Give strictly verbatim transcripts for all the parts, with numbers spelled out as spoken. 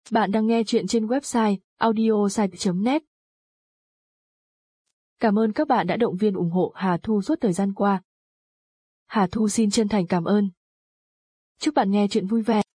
Bạn đang nghe chuyện trên website audiosite chấm net. Cảm ơn các bạn đã động viên ủng hộ Hà Thu suốt thời gian qua. Hà Thu xin chân thành cảm ơn. Chúc bạn nghe chuyện vui vẻ.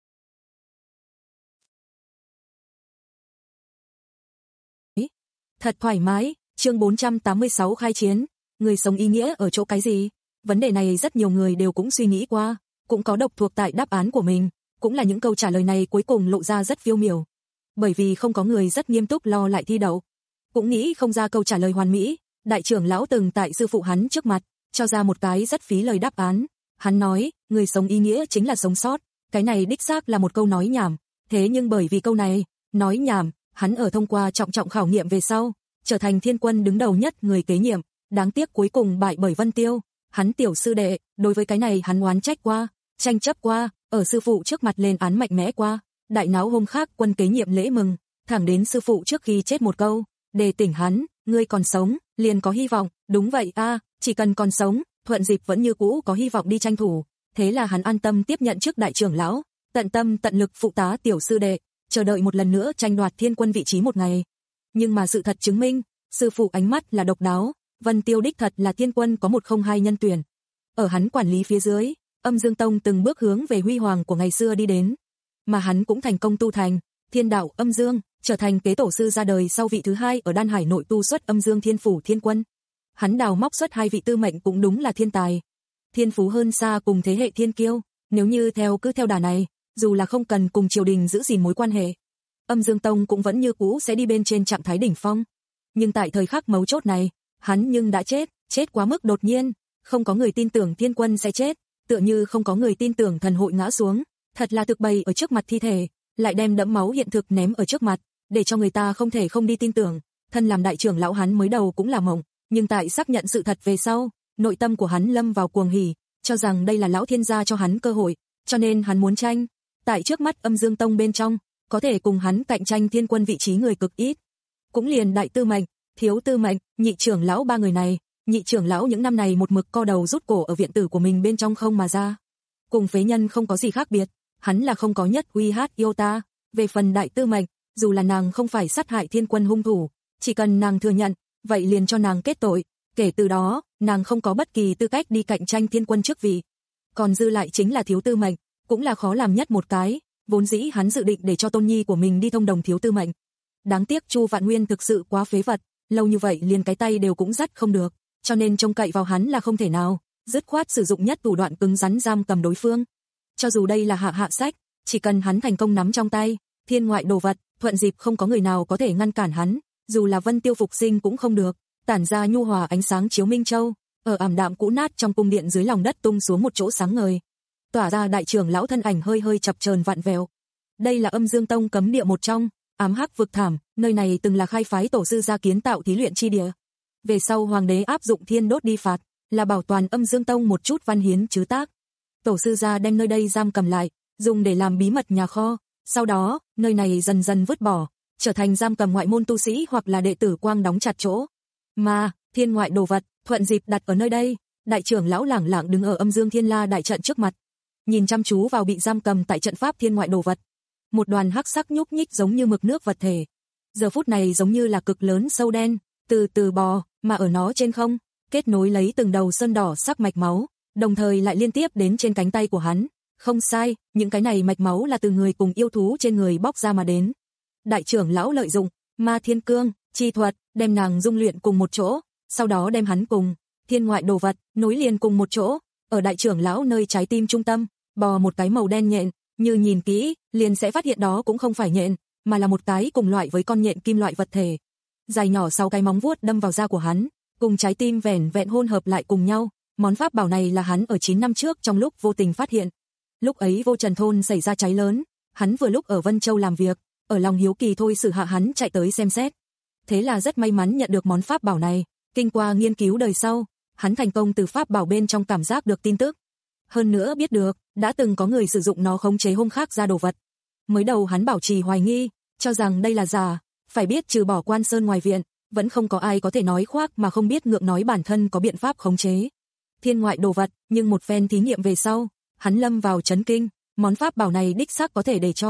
Thật thoải mái, chương bốn trăm tám mươi sáu khai chiến, người sống ý nghĩa ở chỗ cái gì? Vấn đề này rất nhiều người đều cũng suy nghĩ qua, cũng có độc thuộc tại đáp án của mình, cũng là những câu trả lời này cuối cùng lộ ra rất phiêu miểu. Bởi vì không có người rất nghiêm túc lo lại thi đậu, cũng nghĩ không ra câu trả lời hoàn mỹ, đại trưởng lão từng tại sư phụ hắn trước mặt, cho ra một cái rất phí lời đáp án. Hắn nói, người sống ý nghĩa chính là sống sót, cái này đích xác là một câu nói nhảm, thế nhưng bởi vì câu này, nói nhảm, hắn ở thông qua trọng trọng khảo nghiệm về sau, trở thành thiên quân đứng đầu nhất người kế nhiệm, đáng tiếc cuối cùng bại bởi Vân Tiêu, hắn tiểu sư đệ, đối với cái này hắn oán trách qua, tranh chấp qua, ở sư phụ trước mặt lên án mạnh mẽ qua, đại náo hôm khác quân kế nhiệm lễ mừng, thẳng đến sư phụ trước khi chết một câu, để tỉnh hắn, ngươi còn sống, liền có hy vọng, đúng vậy a, à, chỉ cần còn sống, Thuận Dịp vẫn như cũ có hy vọng đi tranh thủ, thế là hắn an tâm tiếp nhận trước đại trưởng lão, tận tâm tận lực phụ tá tiểu sư đệ, chờ đợi một lần nữa tranh đoạt thiên quân vị trí một ngày. Nhưng mà sự thật chứng minh, sư phụ ánh mắt là độc đáo, Vân Tiêu đích thật là thiên quân có một không hai nhân tuyển. Ở hắn quản lý phía dưới, Âm Dương Tông từng bước hướng về huy hoàng của ngày xưa đi đến, mà hắn cũng thành công tu thành Thiên Đạo Âm Dương, trở thành kế tổ sư ra đời sau vị thứ hai ở Đan Hải nội tu xuất Âm Dương Thiên Phủ Thiên Quân. Hắn đào móc xuất hai vị tư mệnh cũng đúng là thiên tài, thiên phú hơn xa cùng thế hệ thiên kiêu, nếu như theo cứ theo đà này, dù là không cần cùng triều đình giữ gìn mối quan hệ, Âm Dương Tông cũng vẫn như cũ sẽ đi bên trên trạng thái đỉnh phong. Nhưng tại thời khắc mấu chốt này, hắn nhưng đã chết, chết quá mức đột nhiên, không có người tin tưởng thiên quân sẽ chết, tựa như không có người tin tưởng thần hội ngã xuống, thật là thực bày ở trước mặt thi thể, lại đem đẫm máu hiện thực ném ở trước mặt, để cho người ta không thể không đi tin tưởng. Thân làm đại trưởng lão hắn mới đầu cũng là mộng, nhưng tại xác nhận sự thật về sau, nội tâm của hắn lâm vào cuồng hỉ, cho rằng đây là lão thiên gia cho hắn cơ hội, cho nên hắn muốn tranh. Tại trước mắt Âm Dương Tông bên trong, có thể cùng hắn cạnh tranh thiên quân vị trí người cực ít. Cũng liền đại tư mệnh, thiếu tư mệnh, nhị trưởng lão ba người này, nhị trưởng lão những năm này một mực co đầu rút cổ ở viện tử của mình bên trong không mà ra. Cùng phế nhân không có gì khác biệt, hắn là không có nhất uy hát yêu ta. Về phần đại tư mệnh, dù là nàng không phải sát hại thiên quân hung thủ, chỉ cần nàng thừa nhận, vậy liền cho nàng kết tội, kể từ đó, nàng không có bất kỳ tư cách đi cạnh tranh thiên quân chức vị. Còn dư lại chính là thiếu tư mệnh, cũng là khó làm nhất một cái, vốn dĩ hắn dự định để cho tôn nhi của mình đi thông đồng thiếu tư mệnh. Đáng tiếc Chu Vạn Nguyên thực sự quá phế vật, lâu như vậy liền cái tay đều cũng dắt không được, cho nên trông cậy vào hắn là không thể nào, dứt khoát sử dụng nhất thủ đoạn cứng rắn giam cầm đối phương. Cho dù đây là hạ hạ sách, chỉ cần hắn thành công nắm trong tay thiên ngoại đồ vật, Thuận Dịp không có người nào có thể ngăn cản hắn, dù là Vân Tiêu phục sinh cũng không được. Tản ra nhu hòa ánh sáng chiếu Minh Châu, ở ảm đạm cũ nát trong cung điện dưới lòng đất tung xuống một chỗ sáng ngời, tỏa ra đại trưởng lão thân ảnh hơi hơi chập chờn vặn vẹo. Đây là Âm Dương Tông cấm địa một trong, ám hắc vực thảm, nơi này từng là khai phái tổ sư gia kiến tạo thí luyện chi địa. Về sau hoàng đế áp dụng thiên đốt đi phạt, là bảo toàn Âm Dương Tông một chút văn hiến chứ tác. Tổ sư gia đem nơi đây giam cầm lại, dùng để làm bí mật nhà kho, sau đó, nơi này dần dần vứt bỏ, trở thành giam cầm ngoại môn tu sĩ hoặc là đệ tử quang đóng chặt chỗ. Mà, thiên ngoại đồ vật, Thuận Dịp đặt ở nơi đây, đại trưởng lão lẳng lặng đứng ở Âm Dương Thiên La đại trận trước mặt, nhìn chăm chú vào bị giam cầm tại trận pháp thiên ngoại đồ vật. Một đoàn hắc sắc nhúc nhích giống như mực nước vật thể. Giờ phút này giống như là cực lớn sâu đen, từ từ bò, mà ở nó trên không, kết nối lấy từng đầu sơn đỏ sắc mạch máu, đồng thời lại liên tiếp đến trên cánh tay của hắn. Không sai, những cái này mạch máu là từ người cùng yêu thú trên người bóc ra mà đến. Đại trưởng lão lợi dụng Ma Thiên Cương chi thuật, đem nàng dung luyện cùng một chỗ, sau đó đem hắn cùng thiên ngoại đồ vật nối liền cùng một chỗ, ở đại trưởng lão nơi trái tim trung tâm, bò một cái màu đen nhện, như nhìn kỹ, liền sẽ phát hiện đó cũng không phải nhện, mà là một cái cùng loại với con nhện kim loại vật thể. Dài nhỏ sáu cái móng vuốt đâm vào da của hắn, cùng trái tim vẻn vẹn hôn hợp lại cùng nhau. Món pháp bảo này là hắn ở chín năm trước trong lúc vô tình phát hiện. Lúc ấy Vô Trần thôn xảy ra cháy lớn, hắn vừa lúc ở Vân Châu làm việc, ở lòng hiếu kỳ thôi sử hạ hắn chạy tới xem xét. Thế là rất may mắn nhận được món pháp bảo này, kinh qua nghiên cứu đời sau, hắn thành công từ pháp bảo bên trong cảm giác được tin tức. Hơn nữa biết được, đã từng có người sử dụng nó khống chế hôm khác ra đồ vật. Mới đầu hắn bảo trì hoài nghi, cho rằng đây là giả, phải biết trừ bỏ Quan Sơn ngoài viện, vẫn không có ai có thể nói khoác mà không biết ngượng nói bản thân có biện pháp khống chế thiên ngoại đồ vật, nhưng một phen thí nghiệm về sau, hắn lâm vào chấn kinh, món pháp bảo này đích xác có thể để cho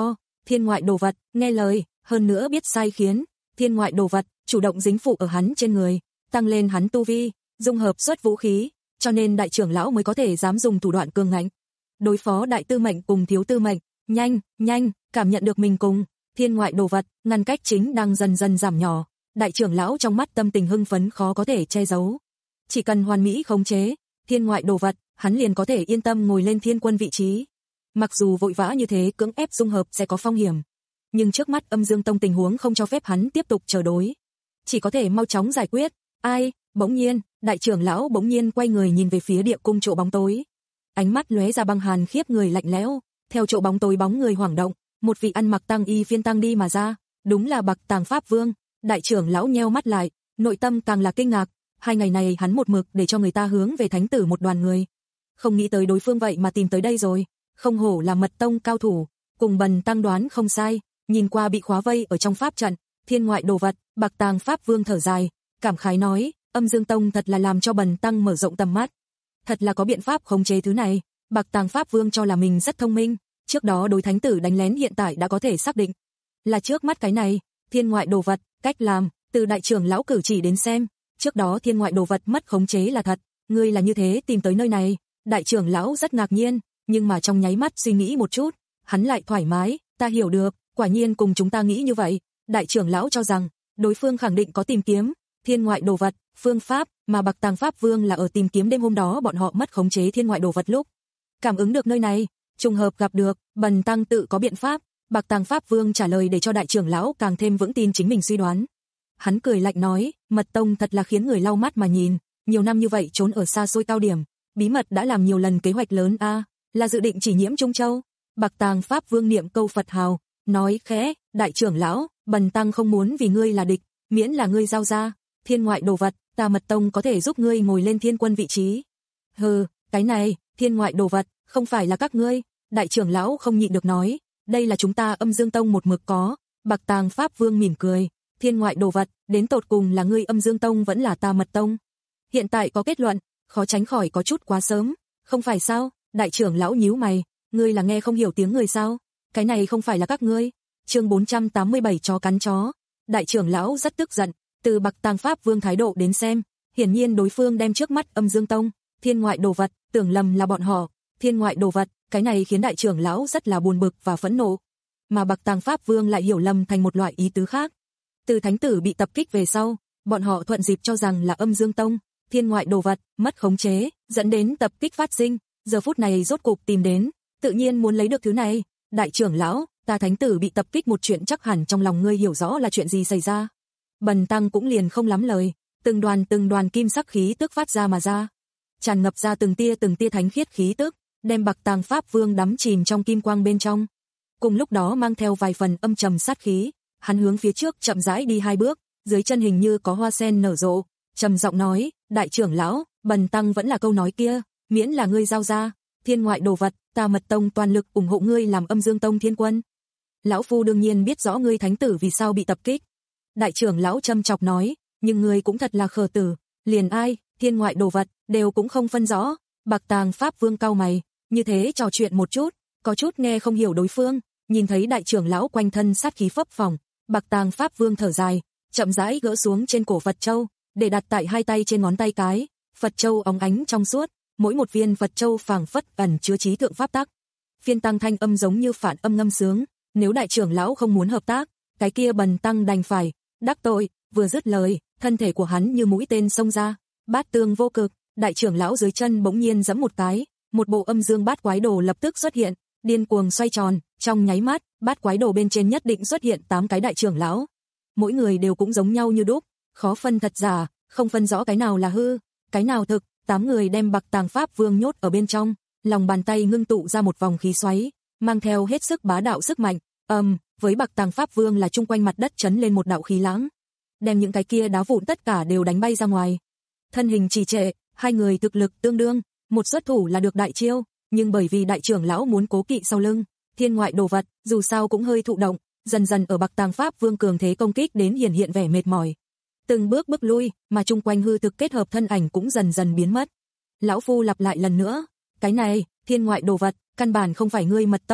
thiên ngoại đồ vật, nghe lời, hơn nữa biết sai khiến, thiên ngoại đồ vật, chủ động dính phụ ở hắn trên người, tăng lên hắn tu vi, dung hợp xuất vũ khí, cho nên đại trưởng lão mới có thể dám dùng thủ đoạn cường ngạnh. Đối phó đại tư mệnh cùng thiếu tư mệnh, nhanh, nhanh, cảm nhận được mình cùng thiên ngoại đồ vật, ngăn cách chính đang dần dần giảm nhỏ, đại trưởng lão trong mắt tâm tình hưng phấn khó có thể che giấu. Chỉ cần hoàn mỹ khống chế thiên ngoại đồ vật, hắn liền có thể yên tâm ngồi lên thiên quân vị trí. Mặc dù vội vã như thế cưỡng ép dung hợp sẽ có phong hiểm, nhưng trước mắt Âm Dương Tông tình huống không cho phép hắn tiếp tục chờ đối. Chỉ có thể mau chóng giải quyết. Ai, bỗng nhiên, đại trưởng lão bỗng nhiên quay người nhìn về phía địa cung chỗ bóng tối. Ánh mắt lóe ra băng hàn khiếp người lạnh lẽo, theo chỗ bóng tối bóng người hoảng động, một vị ăn mặc tăng y phiên tăng đi mà ra, đúng là Bạc Tàng Pháp Vương. Đại trưởng lão nheo mắt lại, nội tâm càng là kinh ngạc, hai ngày này hắn một mực để cho người ta hướng về thánh tử một đoàn người. Không nghĩ tới đối phương vậy mà tìm tới đây rồi, không hổ là mật tông cao thủ, cùng Bần tăng đoán không sai, nhìn qua bị khóa vây ở trong pháp trận, thiên ngoại đồ vật, Bạc Tàng Pháp Vương thở dài, cảm khái nói, Âm Dương Tông thật là làm cho Bần tăng mở rộng tầm mắt. Thật là có biện pháp khống chế thứ này, Bạc Tàng Pháp Vương cho là mình rất thông minh, trước đó đối thánh tử đánh lén hiện tại đã có thể xác định. Là trước mắt cái này, thiên ngoại đồ vật, cách làm, từ đại trưởng lão cử chỉ đến xem, trước đó thiên ngoại đồ vật mất khống chế là thật, ngươi là như thế tìm tới nơi này, đại trưởng lão rất ngạc nhiên, nhưng mà trong nháy mắt suy nghĩ một chút, hắn lại thoải mái, ta hiểu được, quả nhiên cùng chúng ta nghĩ như vậy, đại trưởng lão cho rằng, đối phương khẳng định có tìm kiếm thiên ngoại đồ vật, phương pháp, mà Bạc Tàng Pháp Vương là ở tìm kiếm đêm hôm đó bọn họ mất khống chế thiên ngoại đồ vật lúc. Cảm ứng được nơi này, trùng hợp gặp được, Bần tăng tự có biện pháp, Bạc Tàng Pháp Vương trả lời để cho đại trưởng lão càng thêm vững tin chính mình suy đoán. Hắn cười lạnh nói, mật tông thật là khiến người lau mắt mà nhìn, nhiều năm như vậy trốn ở xa xôi cao điểm, bí mật đã làm nhiều lần kế hoạch lớn a, à, là dự định chỉ nhiễm Trung Châu. Bạc Tàng Pháp Vương niệm câu Phật hào, nói khẽ, đại trưởng lão, Bần tăng không muốn vì ngươi là địch, miễn là ngươi giao ra thiên ngoại đồ vật, ta mật tông có thể giúp ngươi ngồi lên thiên quân vị trí. Hừ, cái này, thiên ngoại đồ vật, không phải là các ngươi, đại trưởng lão không nhịn được nói, đây là chúng ta Âm Dương Tông một mực có. Bạc Tàng Pháp Vương mỉm cười, thiên ngoại đồ vật, đến tột cùng là ngươi Âm Dương Tông vẫn là ta mật tông. Hiện tại có kết luận, khó tránh khỏi có chút quá sớm, không phải sao? Đại trưởng lão nhíu mày, ngươi là nghe không hiểu tiếng người sao? Cái này không phải là các ngươi. Chương bốn trăm tám mươi bảy chó cắn chó. Đại trưởng lão rất tức giận, từ Bạc Tàng Pháp Vương thái độ đến xem, hiển nhiên đối phương đem trước mắt Âm Dương Tông, thiên ngoại đồ vật, tưởng lầm là bọn họ, thiên ngoại đồ vật, cái này khiến đại trưởng lão rất là buồn bực và phẫn nộ. Mà Bạc Tàng Pháp Vương lại hiểu lầm thành một loại ý tứ khác. Từ thánh tử bị tập kích về sau, bọn họ thuận dịp cho rằng là Âm Dương Tông, thiên ngoại đồ vật, mất khống chế, dẫn đến tập kích phát sinh, giờ phút này rốt cục tìm đến, tự nhiên muốn lấy được thứ này. Đại trưởng lão, ta thánh tử bị tập kích một chuyện chắc hẳn trong lòng ngươi hiểu rõ là chuyện gì xảy ra. Bần tăng cũng liền không lắm lời, từng đoàn từng đoàn kim sắc khí tức phát ra mà ra, tràn ngập ra từng tia từng tia thánh khiết khí tức, đem Bạc Tàng Pháp Vương đắm chìm trong kim quang bên trong. Cùng lúc đó mang theo vài phần âm trầm sát khí, hắn hướng phía trước chậm rãi đi hai bước, dưới chân hình như có hoa sen nở rộ, trầm giọng nói, đại trưởng lão, bần tăng vẫn là câu nói kia, miễn là ngươi giao ra thiên ngoại đồ vật, ta mật tông toàn lực ủng hộ ngươi làm Âm Dương Tông thiên quân. Lão phu đương nhiên biết rõ ngươi thánh tử vì sao bị tập kích. Đại trưởng lão châm chọc nói, nhưng ngươi cũng thật là khờ tử, liền ai, thiên ngoại đồ vật, đều cũng không phân rõ. Bạc Tàng Pháp Vương cau mày, như thế trò chuyện một chút, có chút nghe không hiểu đối phương, nhìn thấy đại trưởng lão quanh thân sát khí phấp phồng, Bạc Tàng Pháp Vương thở dài, chậm rãi gỡ xuống trên cổ Phật châu, để đặt tại hai tay trên ngón tay cái, Phật châu óng ánh trong suốt, mỗi một viên Phật châu phảng phất ẩn chứa trí thượng pháp tắc. Phiên tăng thanh âm giống như phản âm ngâm sướng, nếu đại trưởng lão không muốn hợp tác, cái kia bần tăng đành phải đắc tội. Vừa dứt lời, thân thể của hắn như mũi tên xông ra, bát tương vô cực, đại trưởng lão dưới chân bỗng nhiên giẫm một cái, một bộ âm dương bát quái đồ lập tức xuất hiện, điên cuồng xoay tròn, trong nháy mắt, bát quái đồ bên trên nhất định xuất hiện tám cái đại trưởng lão. Mỗi người đều cũng giống nhau như đúc, khó phân thật giả, không phân rõ cái nào là hư, cái nào thực, tám người đem Bạc Tàng Pháp Vương nhốt ở bên trong, lòng bàn tay ngưng tụ ra một vòng khí xoáy, mang theo hết sức bá đạo sức mạnh, ầm, um, với Bạc Tàng Pháp Vương là chung quanh mặt đất chấn lên một đạo khí lãng, đem những cái kia đá vụn tất cả đều đánh bay ra ngoài. Thân hình trì trệ, hai người thực lực tương đương, một xuất thủ là được đại chiêu, nhưng bởi vì đại trưởng lão muốn cố kỵ sau lưng, thiên ngoại đồ vật, dù sao cũng hơi thụ động, dần dần ở Bạc Tàng Pháp Vương cường thế công kích đến hiển hiện vẻ mệt mỏi. Từng bước bước lui, mà chung quanh hư thực kết hợp thân ảnh cũng dần dần biến mất. Lão phu lặp lại lần nữa, cái này, thiên ngoại đồ vật, căn bản không phải ngươi mật tông.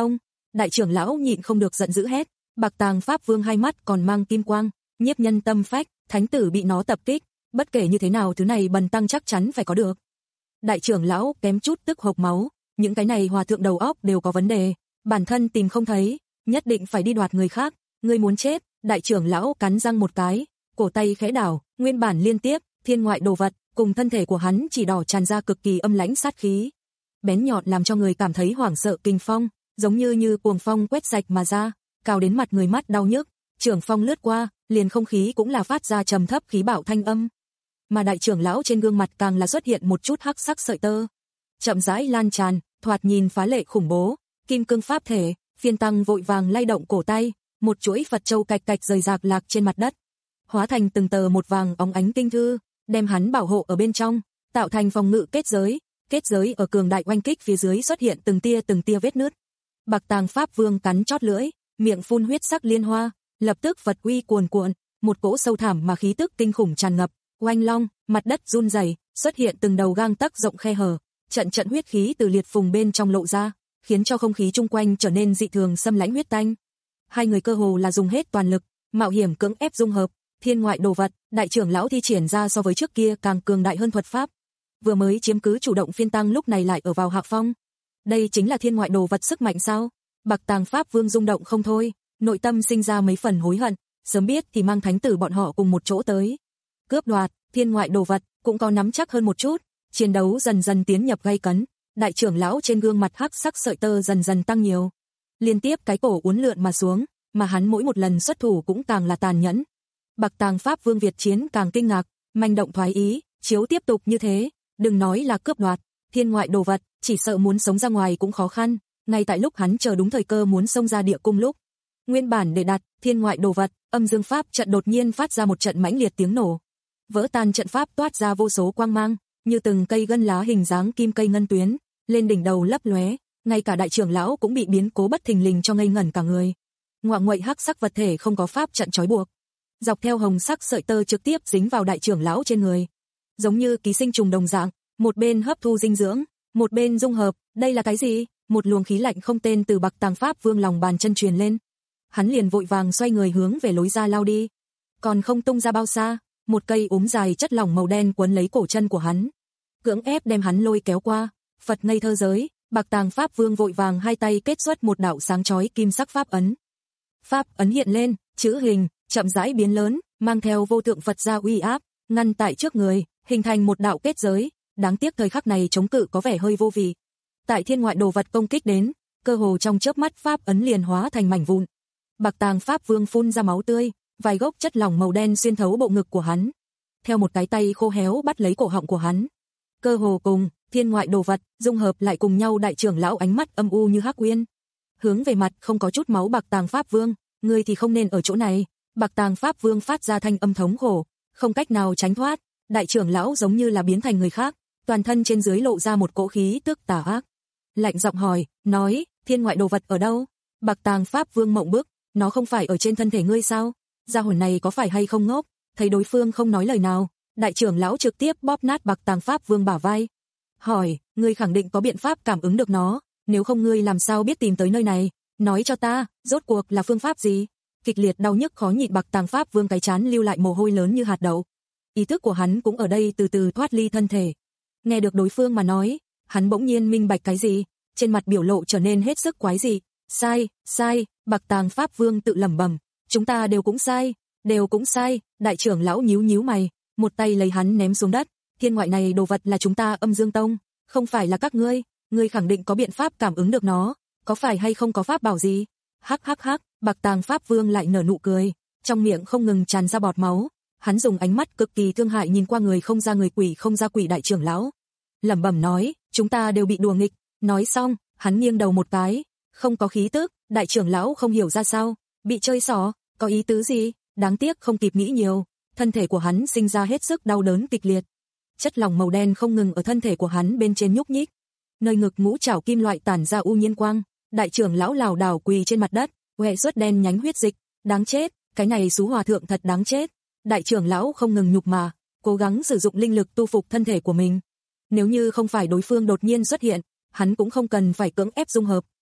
Đại trưởng lão nhịn không được giận dữ hét, Bạc Tàng Pháp Vương hai mắt còn mang kim quang, nhiếp nhân tâm phách, thánh tử bị nó tập kích, bất kể như thế nào thứ này bần tăng chắc chắn phải có được. Đại trưởng lão kém chút tức hộc máu, những cái này hòa thượng đầu óc đều có vấn đề, bản thân tìm không thấy, nhất định phải đi đoạt người khác, ngươi muốn chết. Đại trưởng lão cắn răng một cái, cổ tay khẽ đảo, nguyên bản liên tiếp, thiên ngoại đồ vật, cùng thân thể của hắn chỉ đỏ tràn ra cực kỳ âm lãnh sát khí. Bén nhọn làm cho người cảm thấy hoảng sợ kinh phong, giống như như cuồng phong quét sạch mà ra, cao đến mặt người mắt đau nhức, trưởng phong lướt qua, liền không khí cũng là phát ra trầm thấp khí bạo thanh âm. Mà đại trưởng lão trên gương mặt càng là xuất hiện một chút hắc sắc sợi tơ, chậm rãi lan tràn, thoạt nhìn phá lệ khủng bố, kim cương pháp thể, phiên tăng vội vàng lay động cổ tay, một chuỗi Phật châu cạch cạch rời rạc lạc trên mặt đất, hóa thành từng tờ một vàng óng ánh kinh thư, đem hắn bảo hộ ở bên trong, tạo thành phòng ngự kết giới, kết giới ở cường đại oanh kích phía dưới xuất hiện từng tia từng tia vết nứt. Bạc Tàng Pháp Vương cắn chót lưỡi, miệng phun huyết sắc liên hoa, lập tức Phật uy cuồn cuộn, một cỗ sâu thẳm mà khí tức kinh khủng tràn ngập, oanh long, mặt đất run rẩy, xuất hiện từng đầu gang tấc rộng khe hở, trận trận huyết khí từ liệt phùng bên trong lộ ra, khiến cho không khí chung quanh trở nên dị thường xâm lãnh huyết tanh. Hai người cơ hồ là dùng hết toàn lực, mạo hiểm cưỡng ép dung hợp, thiên ngoại đồ vật, đại trưởng lão thi triển ra so với trước kia càng cường đại hơn thuật pháp. Vừa mới chiếm cứ chủ động phiên tăng lúc này lại ở vào hạ phong. Đây chính là thiên ngoại đồ vật sức mạnh sao? Bạc Tàng Pháp Vương rung động không thôi, nội tâm sinh ra mấy phần hối hận, sớm biết thì mang thánh tử bọn họ cùng một chỗ tới. Cướp đoạt, thiên ngoại đồ vật, cũng có nắm chắc hơn một chút, chiến đấu dần dần tiến nhập gay cấn, đại trưởng lão trên gương mặt hắc sắc sợi tơ dần dần tăng nhiều. Liên tiếp cái cổ uốn lượn mà xuống, mà hắn mỗi một lần xuất thủ cũng càng là tàn nhẫn. Bạc Tàng Pháp Vương Việt chiến càng kinh ngạc, manh động thoái ý, chiếu tiếp tục như thế, đừng nói là cướp đoạt, thiên ngoại đồ vật, chỉ sợ muốn sống ra ngoài cũng khó khăn, ngay tại lúc hắn chờ đúng thời cơ muốn xông ra địa cung lúc. Nguyên bản để đặt, thiên ngoại đồ vật, âm dương pháp trận đột nhiên phát ra một trận mãnh liệt tiếng nổ. Vỡ tan trận pháp toát ra vô số quang mang, như từng cây gân lá hình dáng kim cây ngân tuyến, lên đỉnh đầu lấp lóe, ngay cả đại trưởng lão cũng bị biến cố bất thình lình cho ngây ngẩn cả người. Ngoại ngoại hắc sắc vật thể không có pháp trận trói buộc, dọc theo hồng sắc sợi tơ trực tiếp dính vào đại trưởng lão trên người, giống như ký sinh trùng đồng dạng, một bên hấp thu dinh dưỡng, một bên dung hợp. Đây là cái gì? Một luồng khí lạnh không tên từ Bạc Tàng Pháp Vương lòng bàn chân truyền lên. Hắn liền vội vàng xoay người hướng về lối ra lao đi. Còn không tung ra bao xa, một cây úm dài chất lỏng màu đen quấn lấy cổ chân của hắn, cưỡng ép đem hắn lôi kéo qua. Phật ngây thơ giới, Bạc Tàng Pháp Vương vội vàng hai tay kết xuất một đạo sáng chói kim sắc pháp ấn. Pháp ấn hiện lên, chữ hình chậm rãi biến lớn, mang theo vô thượng Phật gia uy áp, ngăn tại trước người, hình thành một đạo kết giới. Đáng tiếc thời khắc này chống cự có vẻ hơi vô vị. Tại thiên ngoại đồ vật công kích đến, cơ hồ trong chớp mắt pháp ấn liền hóa thành mảnh vụn. Bạc Tàng Pháp Vương phun ra máu tươi, vài gốc chất lỏng màu đen xuyên thấu bộ ngực của hắn, theo một cái tay khô héo bắt lấy cổ họng của hắn. Cơ hồ cùng thiên ngoại đồ vật dung hợp lại cùng nhau. Đại trưởng lão ánh mắt âm u như hắc uyên, hướng về mặt không có chút máu Bạc Tàng Pháp Vương, ngươi thì không nên ở chỗ này. Bạc Tàng Pháp Vương phát ra thanh âm thống khổ, không cách nào tránh thoát. Đại trưởng lão giống như là biến thành người khác, toàn thân trên dưới lộ ra một cỗ khí tức tà ác. Lạnh giọng hỏi, nói, thiên ngoại đồ vật ở đâu? Bạc Tàng Pháp Vương mộng bức, nó không phải ở trên thân thể ngươi sao? Gia hồn này có phải hay không ngốc? Thấy đối phương không nói lời nào, đại trưởng lão trực tiếp bóp nát Bạc Tàng Pháp Vương bả vai. Hỏi, ngươi khẳng định có biện pháp cảm ứng được nó, nếu không ngươi làm sao biết tìm tới nơi này? Nói cho ta, rốt cuộc là phương pháp gì? Kịch liệt đau nhức khó nhịn Bạc Tàng Pháp Vương cái trán lưu lại mồ hôi lớn như hạt đậu. Ý thức của hắn cũng ở đây từ từ thoát ly thân thể. Nghe được đối phương mà nói, hắn bỗng nhiên minh bạch cái gì, trên mặt biểu lộ trở nên hết sức quái dị. Sai, sai, Bạc Tàng Pháp Vương tự lẩm bẩm, chúng ta đều cũng sai, đều cũng sai. Đại trưởng lão nhíu nhíu mày, một tay lấy hắn ném xuống đất. Thiên ngoại này đồ vật là chúng ta Âm Dương Tông, không phải là các ngươi, ngươi khẳng định có biện pháp cảm ứng được nó, có phải hay không có pháp bảo gì? Hắc hắc hắc, Bạc Tàng Pháp Vương lại nở nụ cười, trong miệng không ngừng tràn ra bọt máu. Hắn dùng ánh mắt cực kỳ thương hại nhìn qua người không ra người quỷ không ra quỷ đại trưởng lão, lẩm bẩm nói, chúng ta đều bị đùa nghịch. Nói xong, hắn nghiêng đầu một cái, không có khí tức. Đại trưởng lão không hiểu ra sao, bị chơi xỏ, có ý tứ gì? Đáng tiếc không kịp nghĩ nhiều, thân thể của hắn sinh ra hết sức đau đớn kịch liệt. Chất lỏng màu đen không ngừng ở thân thể của hắn bên trên nhúc nhích, nơi ngực ngũ trảo kim loại tản ra u nhiên quang. Đại trưởng lão lảo đảo quỳ trên mặt đất, hoẹ xuất đen nhánh huyết dịch. Đáng chết, cái này xú hòa thượng thật đáng chết. Đại trưởng lão không ngừng nhục mà, cố gắng sử dụng linh lực tu phục thân thể của mình. Nếu như không phải đối phương đột nhiên xuất hiện, hắn cũng không cần phải cưỡng ép dung hợp,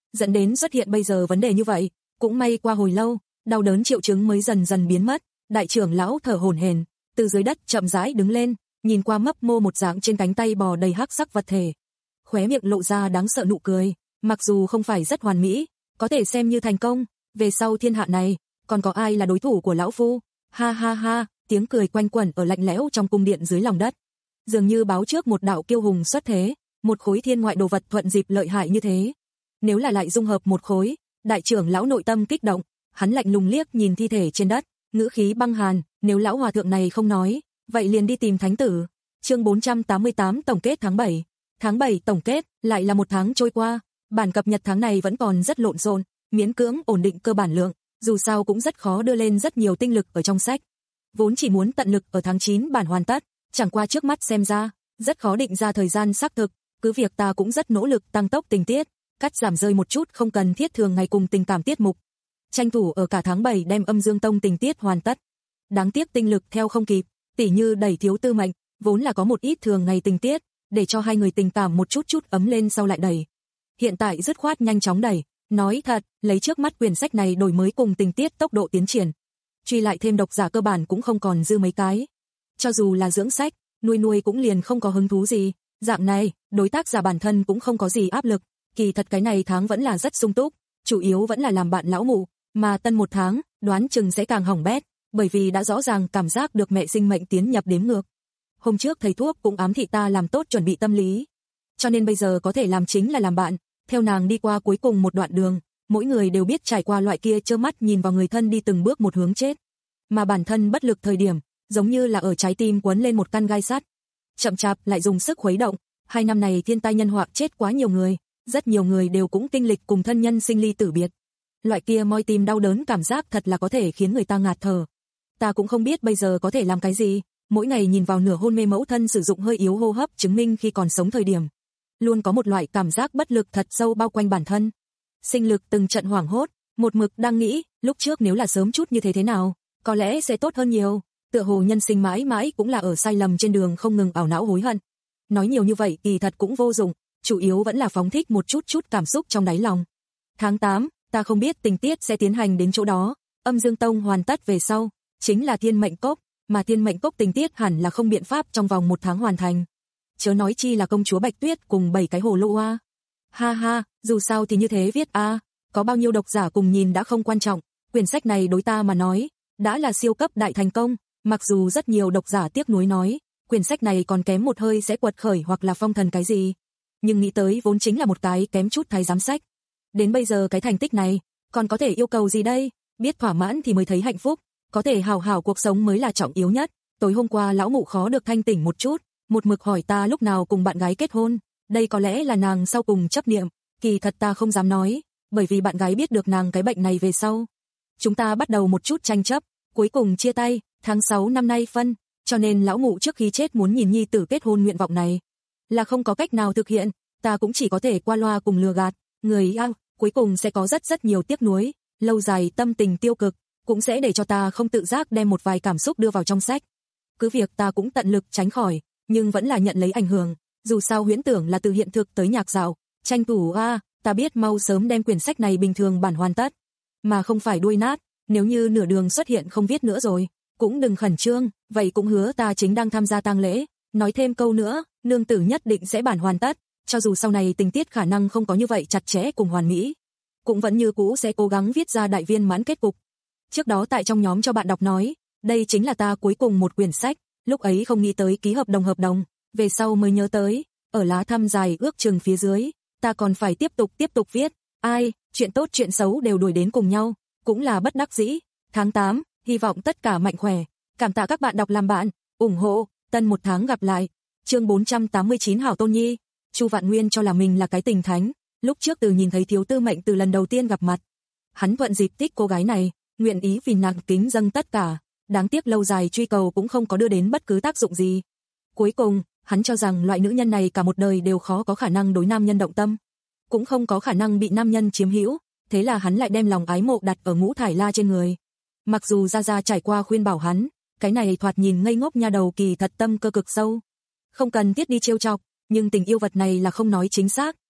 dẫn đến xuất hiện bây giờ vấn đề như vậy. Cũng may qua hồi lâu, đau đớn triệu chứng mới dần dần biến mất, đại trưởng lão thở hổn hển, từ dưới đất chậm rãi đứng lên, nhìn qua mấp mô một dạng trên cánh tay bò đầy hắc sắc vật thể. Khóe miệng lộ ra đáng sợ nụ cười, mặc dù không phải rất hoàn mỹ, có thể xem như thành công, về sau thiên hạ này, còn có ai là đối thủ của lão phu? Ha ha ha, tiếng cười quanh quẩn ở lạnh lẽo trong cung điện dưới lòng đất. Dường như báo trước một đạo kiêu hùng xuất thế, một khối thiên ngoại đồ vật thuận dịp lợi hại như thế. Nếu là lại dung hợp một khối, đại trưởng lão nội tâm kích động, hắn lạnh lùng liếc nhìn thi thể trên đất, ngữ khí băng hàn, nếu lão hòa thượng này không nói, vậy liền đi tìm thánh tử. Chương bốn trăm tám mươi tám tổng kết tháng bảy. Tháng bảy tổng kết, lại là một tháng trôi qua, bản cập nhật tháng này vẫn còn rất lộn xộn, miễn cưỡng ổn định cơ bản lượng, dù sao cũng rất khó đưa lên rất nhiều tinh lực ở trong sách. Vốn chỉ muốn tận lực ở tháng chín bản hoàn tất, chẳng qua trước mắt xem ra, rất khó định ra thời gian xác thực, cứ việc ta cũng rất nỗ lực tăng tốc tình tiết, cắt giảm rơi một chút không cần thiết thường ngày cùng tình cảm tiết mục. Tranh thủ ở cả tháng bảy đem Âm Dương Tông tình tiết hoàn tất. Đáng tiếc tinh lực theo không kịp, tỉ như đẩy Thiếu Tư Mệnh, vốn là có một ít thường ngày tình tiết, để cho hai người tình cảm một chút chút ấm lên sau lại đẩy. Hiện tại dứt khoát nhanh chóng đẩy, nói thật, lấy trước mắt quyển sách này đổi mới cùng tình tiết tốc độ tiến triển. Truy lại thêm độc giả cơ bản cũng không còn dư mấy cái. Cho dù là dưỡng sách, nuôi nuôi cũng liền không có hứng thú gì, dạng này, đối tác giả bản thân cũng không có gì áp lực, kỳ thật cái này tháng vẫn là rất sung túc, chủ yếu vẫn là làm bạn lão mụ, mà tân một tháng, đoán chừng sẽ càng hỏng bét, bởi vì đã rõ ràng cảm giác được mẹ sinh mệnh tiến nhập đếm ngược. Hôm trước thầy thuốc cũng ám thị ta làm tốt chuẩn bị tâm lý, cho nên bây giờ có thể làm chính là làm bạn, theo nàng đi qua cuối cùng một đoạn đường, mỗi người đều biết trải qua loại kia trơ mắt nhìn vào người thân đi từng bước một hướng chết, mà bản thân bất lực thời điểm, giống như là ở trái tim quấn lên một căn gai sắt, chậm chạp lại dùng sức khuấy động. Hai năm này thiên tai nhân họa chết quá nhiều người, rất nhiều người đều cũng kinh lịch cùng thân nhân sinh ly tử biệt. Loại kia moi tim đau đớn cảm giác thật là có thể khiến người ta ngạt thở. Ta cũng không biết bây giờ có thể làm cái gì, mỗi ngày nhìn vào nửa hôn mê mẫu thân sử dụng hơi yếu hô hấp chứng minh khi còn sống thời điểm, luôn có một loại cảm giác bất lực thật sâu bao quanh bản thân. Sinh lực từng trận hoảng hốt, một mực đang nghĩ, lúc trước nếu là sớm chút như thế thế nào, có lẽ sẽ tốt hơn nhiều. Tựa hồ nhân sinh mãi mãi cũng là ở sai lầm trên đường không ngừng ảo não hối hận. Nói nhiều như vậy kỳ thật cũng vô dụng, chủ yếu vẫn là phóng thích một chút chút cảm xúc trong đáy lòng. Tháng tám, ta không biết tình tiết sẽ tiến hành đến chỗ đó, Âm Dương Tông hoàn tất về sau, chính là Thiên Mệnh Cốc, mà Thiên Mệnh Cốc tình tiết hẳn là không biện pháp trong vòng một tháng hoàn thành. Chớ nói chi là công chúa Bạch Tuyết cùng bảy cái hồ lô oa. Ha ha, dù sao thì như thế viết a, à, có bao nhiêu độc giả cùng nhìn đã không quan trọng, quyển sách này đối ta mà nói, đã là siêu cấp đại thành công, mặc dù rất nhiều độc giả tiếc nuối nói, quyển sách này còn kém một hơi sẽ quật khởi hoặc là phong thần cái gì, nhưng nghĩ tới vốn chính là một cái kém chút thái giám sách. Đến bây giờ cái thành tích này, còn có thể yêu cầu gì đây, biết thỏa mãn thì mới thấy hạnh phúc, có thể hào hảo cuộc sống mới là trọng yếu nhất. Tối hôm qua lão mụ khó được thanh tỉnh một chút, một mực hỏi ta lúc nào cùng bạn gái kết hôn, đây có lẽ là nàng sau cùng chấp niệm, kỳ thật ta không dám nói, bởi vì bạn gái biết được nàng cái bệnh này về sau. Chúng ta bắt đầu một chút tranh chấp, cuối cùng chia tay, tháng sáu năm nay phân, cho nên lão mụ trước khi chết muốn nhìn nhi tử kết hôn nguyện vọng này, là không có cách nào thực hiện, ta cũng chỉ có thể qua loa cùng lừa gạt, người ao, cuối cùng sẽ có rất rất nhiều tiếc nuối, lâu dài tâm tình tiêu cực, cũng sẽ để cho ta không tự giác đem một vài cảm xúc đưa vào trong sách. Cứ việc ta cũng tận lực tránh khỏi, nhưng vẫn là nhận lấy ảnh hưởng, dù sao huyễn tưởng là từ hiện thực tới nhạc dạo, tranh thủ a, à, ta biết mau sớm đem quyển sách này bình thường bản hoàn tất, mà không phải đuôi nát, nếu như nửa đường xuất hiện không viết nữa rồi, cũng đừng khẩn trương, vậy cũng hứa ta chính đang tham gia tang lễ, nói thêm câu nữa, nương tử nhất định sẽ bản hoàn tất, cho dù sau này tình tiết khả năng không có như vậy chặt chẽ cùng hoàn mỹ, cũng vẫn như cũ sẽ cố gắng viết ra đại viên mãn kết cục. Trước đó tại trong nhóm cho bạn đọc nói, đây chính là ta cuối cùng một quyển sách, lúc ấy không nghĩ tới ký hợp đồng hợp đồng, về sau mới nhớ tới, ở lá thăm dài ước chừng phía dưới, ta còn phải tiếp tục tiếp tục viết, ai, chuyện tốt chuyện xấu đều đuổi đến cùng nhau, cũng là bất đắc dĩ. Tháng tám, hy vọng tất cả mạnh khỏe, cảm tạ các bạn đọc làm bạn, ủng hộ, tân một tháng gặp lại. Chương bốn trăm tám mươi chín Hảo Tôn Nhi. Chu Vạn Nguyên cho là mình là cái tình thánh, lúc trước từ nhìn thấy Thiếu Tư Mệnh từ lần đầu tiên gặp mặt, hắn thuận dịp thích cô gái này, nguyện ý vì nàng kính dâng tất cả, đáng tiếc lâu dài truy cầu cũng không có đưa đến bất cứ tác dụng gì. Cuối cùng, hắn cho rằng loại nữ nhân này cả một đời đều khó có khả năng đối nam nhân động tâm, cũng không có khả năng bị nam nhân chiếm hữu, thế là hắn lại đem lòng ái mộ đặt ở Ngũ Thải La trên người. Mặc dù Gia Gia trải qua khuyên bảo hắn, cái này thoạt nhìn ngây ngốc nha đầu kỳ thật tâm cơ cực sâu, không cần thiết đi trêu chọc, nhưng tình yêu vật này là không nói chính xác,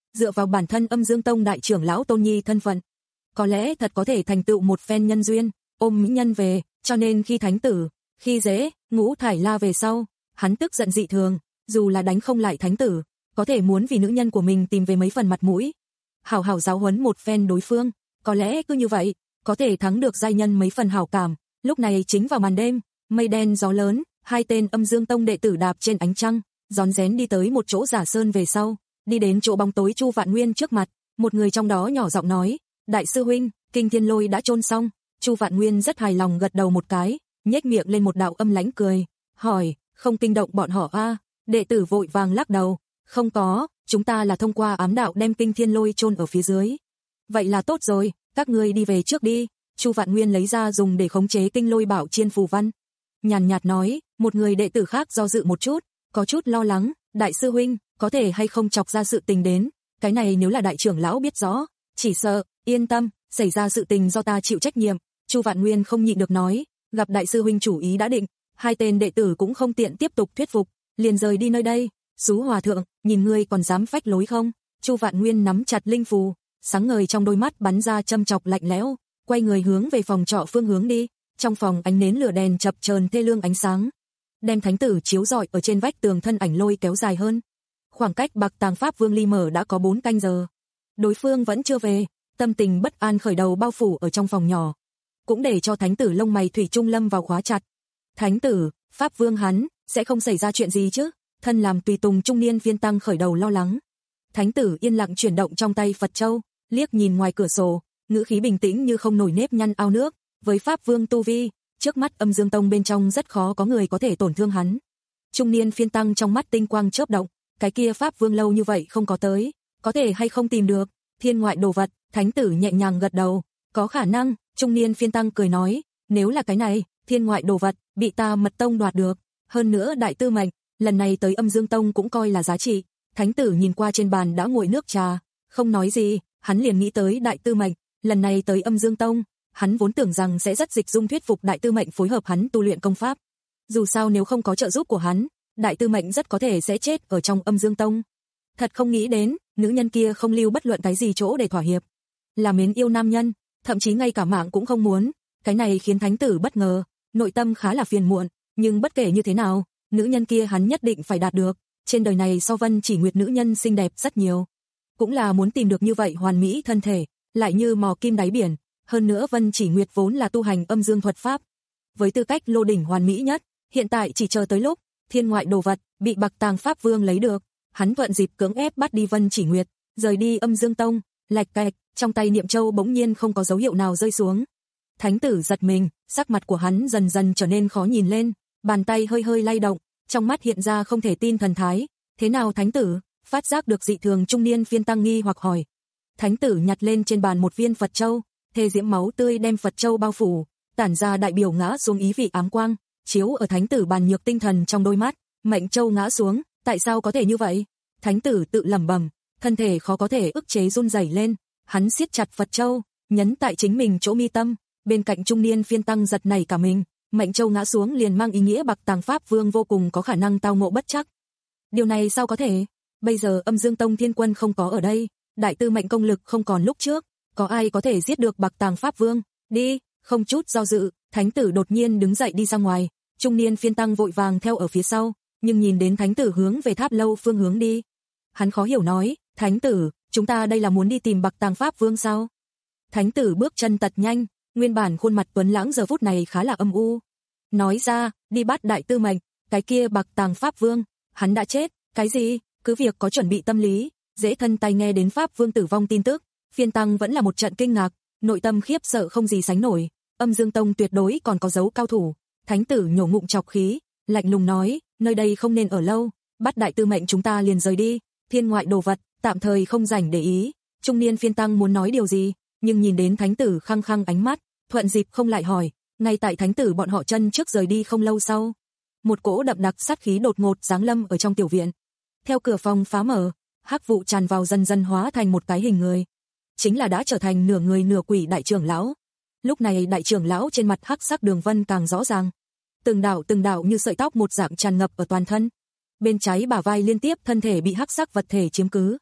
dựa vào bản thân Âm Dương Tông đại trưởng lão Tôn Nhi thân phận, có lẽ thật có thể thành tựu một phen nhân duyên, ôm mỹ nhân về, cho nên khi thánh tử, khi dễ, Ngũ Thải La về sau, hắn tức giận dị thường, dù là đánh không lại thánh tử, có thể muốn vì nữ nhân của mình tìm về mấy phần mặt mũi. Hảo hảo giáo huấn một phen đối phương, có lẽ cứ như vậy, có thể thắng được giai nhân mấy phần hảo cảm. Lúc này chính vào màn đêm, mây đen gió lớn, hai tên Âm Dương Tông đệ tử đạp trên ánh trăng, rón rén đi tới một chỗ giả sơn về sau, đi đến chỗ bóng tối Chu Vạn Nguyên trước mặt, một người trong đó nhỏ giọng nói, đại sư huynh, Kinh Thiên Lôi đã chôn xong. Chu Vạn Nguyên rất hài lòng gật đầu một cái, nhếch miệng lên một đạo âm lãnh cười, hỏi, không kinh động bọn họ a? Đệ tử vội vàng lắc đầu, không có, chúng ta là thông qua ám đạo đem Kinh Thiên Lôi chôn ở phía dưới. Vậy là tốt rồi, các ngươi đi về trước đi. Chu Vạn Nguyên lấy ra dùng để khống chế Kinh Lôi Bảo Chiên phù văn, nhàn nhạt nói. Một người đệ tử khác do dự một chút, có chút lo lắng, đại sư huynh, có thể hay không chọc ra sự tình đến, cái này nếu là đại trưởng lão biết rõ, chỉ sợ, yên tâm, xảy ra sự tình do ta chịu trách nhiệm. Chu Vạn Nguyên không nhịn được nói, gặp đại sư huynh chủ ý đã định, hai tên đệ tử cũng không tiện tiếp tục thuyết phục, liền rời đi nơi đây. Sú hòa thượng, nhìn ngươi còn dám phách lối không? Chu Vạn Nguyên nắm chặt linh phù, sáng ngời trong đôi mắt bắn ra châm chọc lạnh lẽo, quay người hướng về phòng trọ phương hướng đi. Trong phòng ánh nến lửa đèn chập chờn thê lương ánh sáng, đem thánh tử chiếu rọi ở trên vách tường thân ảnh lôi kéo dài hơn. Khoảng cách Bạc Tàng Pháp Vương ly mở đã có bốn canh giờ. Đối phương vẫn chưa về, tâm tình bất an khởi đầu bao phủ ở trong phòng nhỏ, cũng để cho thánh tử lông mày thủy chung lâm vào khóa chặt. Thánh tử, Pháp Vương hắn, sẽ không xảy ra chuyện gì chứ? Thân làm tùy tùng trung niên viên tăng khởi đầu lo lắng. Thánh tử yên lặng chuyển động trong tay Phật châu, liếc nhìn ngoài cửa sổ, ngữ khí bình tĩnh như không nổi nếp nhăn ao nước. Với Pháp Vương tu vi, trước mắt Âm Dương Tông bên trong rất khó có người có thể tổn thương hắn. Trung niên phiên tăng trong mắt tinh quang chớp động, cái kia Pháp Vương lâu như vậy không có tới, có thể hay không tìm được thiên ngoại đồ vật? Thánh tử nhẹ nhàng gật đầu, có khả năng. Trung niên phiên tăng cười nói, nếu là cái này, thiên ngoại đồ vật, bị ta mật tông đoạt được, hơn nữa đại tư mệnh, lần này tới Âm Dương Tông cũng coi là giá trị. Thánh tử nhìn qua trên bàn đã nguội nước trà, không nói gì, hắn liền nghĩ tới đại tư mệnh, lần này tới Âm Dương Tông, hắn vốn tưởng rằng sẽ rất dịch dung thuyết phục đại tư mệnh phối hợp hắn tu luyện công pháp. Dù sao nếu không có trợ giúp của hắn, đại tư mệnh rất có thể sẽ chết ở trong Âm Dương Tông. Thật không nghĩ đến, nữ nhân kia không lưu bất luận cái gì chỗ để thỏa hiệp, là mến yêu nam nhân, thậm chí ngay cả mạng cũng không muốn. Cái này khiến thánh tử bất ngờ, nội tâm khá là phiền muộn, nhưng bất kể như thế nào, nữ nhân kia hắn nhất định phải đạt được. Trên đời này so Vân Chỉ Nguyệt nữ nhân xinh đẹp rất nhiều, cũng là muốn tìm được như vậy hoàn mỹ thân thể, lại như mò kim đáy biển. Hơn nữa Vân Chỉ Nguyệt vốn là tu hành âm dương thuật pháp, với tư cách lô đỉnh hoàn mỹ nhất, hiện tại chỉ chờ tới lúc thiên ngoại đồ vật bị Bạc Tàng Pháp Vương lấy được, hắn thuận dịp cưỡng ép bắt đi Vân Chỉ Nguyệt, rời đi Âm Dương Tông. Lạch cạch, trong tay niệm châu bỗng nhiên không có dấu hiệu nào rơi xuống. Thánh tử giật mình, sắc mặt của hắn dần dần trở nên khó nhìn lên, bàn tay hơi hơi lay động, trong mắt hiện ra không thể tin thần thái. Thế nào thánh tử? Phát giác được dị thường trung niên phiên tăng nghi hoặc hỏi. Thánh tử nhặt lên trên bàn một viên Phật châu, thê diễm máu tươi đem Phật châu bao phủ, tản ra đại biểu ngã xuống ý vị ám quang, chiếu ở thánh tử bàn nhược tinh thần trong đôi mắt. Mệnh châu ngã xuống, tại sao có thể như vậy? Thánh tử tự lẩm bẩm, thân thể khó có thể ức chế run rẩy lên, hắn siết chặt Phật châu, nhấn tại chính mình chỗ mi tâm. Bên cạnh trung niên phiên tăng giật nảy cả mình, mệnh châu ngã xuống liền mang ý nghĩa Bạc Tàng Pháp Vương vô cùng có khả năng tao ngộ bất trắc. Điều này sao có thể? Bây giờ Âm Dương Tông thiên quân không có ở đây, đại tư mệnh công lực không còn lúc trước, có ai có thể giết được Bạc Tàng Pháp Vương? Đi, không chút do dự, thánh tử đột nhiên đứng dậy đi ra ngoài, trung niên phiên tăng vội vàng theo ở phía sau, nhưng nhìn đến thánh tử hướng về tháp lâu phương hướng đi, hắn khó hiểu nói, thánh tử, chúng ta đây là muốn đi tìm Bạc Tàng Pháp Vương sao? Thánh tử bước chân tật nhanh, nguyên bản khuôn mặt tuấn lãng giờ phút này khá là âm u, nói ra, đi bắt đại tư mệnh, cái kia Bạc Tàng Pháp Vương, hắn đã chết. Cái gì? Cứ việc có chuẩn bị tâm lý, dễ thân tay nghe đến Pháp Vương tử vong tin tức, phiên tăng vẫn là một trận kinh ngạc, nội tâm khiếp sợ không gì sánh nổi. Âm Dương Tông tuyệt đối còn có dấu cao thủ. Thánh tử nhổ ngụm trọc khí, lạnh lùng nói, nơi đây không nên ở lâu, bắt đại tư mệnh chúng ta liền rời đi, thiên ngoại đồ vật, tạm thời không rảnh để ý. Trung niên phiên tăng muốn nói điều gì, nhưng nhìn đến thánh tử khăng khăng ánh mắt, thuận dịp không lại hỏi. Ngay tại thánh tử bọn họ chân trước rời đi không lâu sau, một cỗ đậm đặc sát khí đột ngột giáng lâm ở trong tiểu viện. Theo cửa phòng phá mở, hắc vụ tràn vào dần dần hóa thành một cái hình người, chính là đã trở thành nửa người nửa quỷ đại trưởng lão. Lúc này đại trưởng lão trên mặt hắc sắc đường vân càng rõ ràng, từng đạo từng đạo như sợi tóc một dạng tràn ngập ở toàn thân. Bên trái bả vai liên tiếp thân thể bị hắc sắc vật thể chiếm cứ,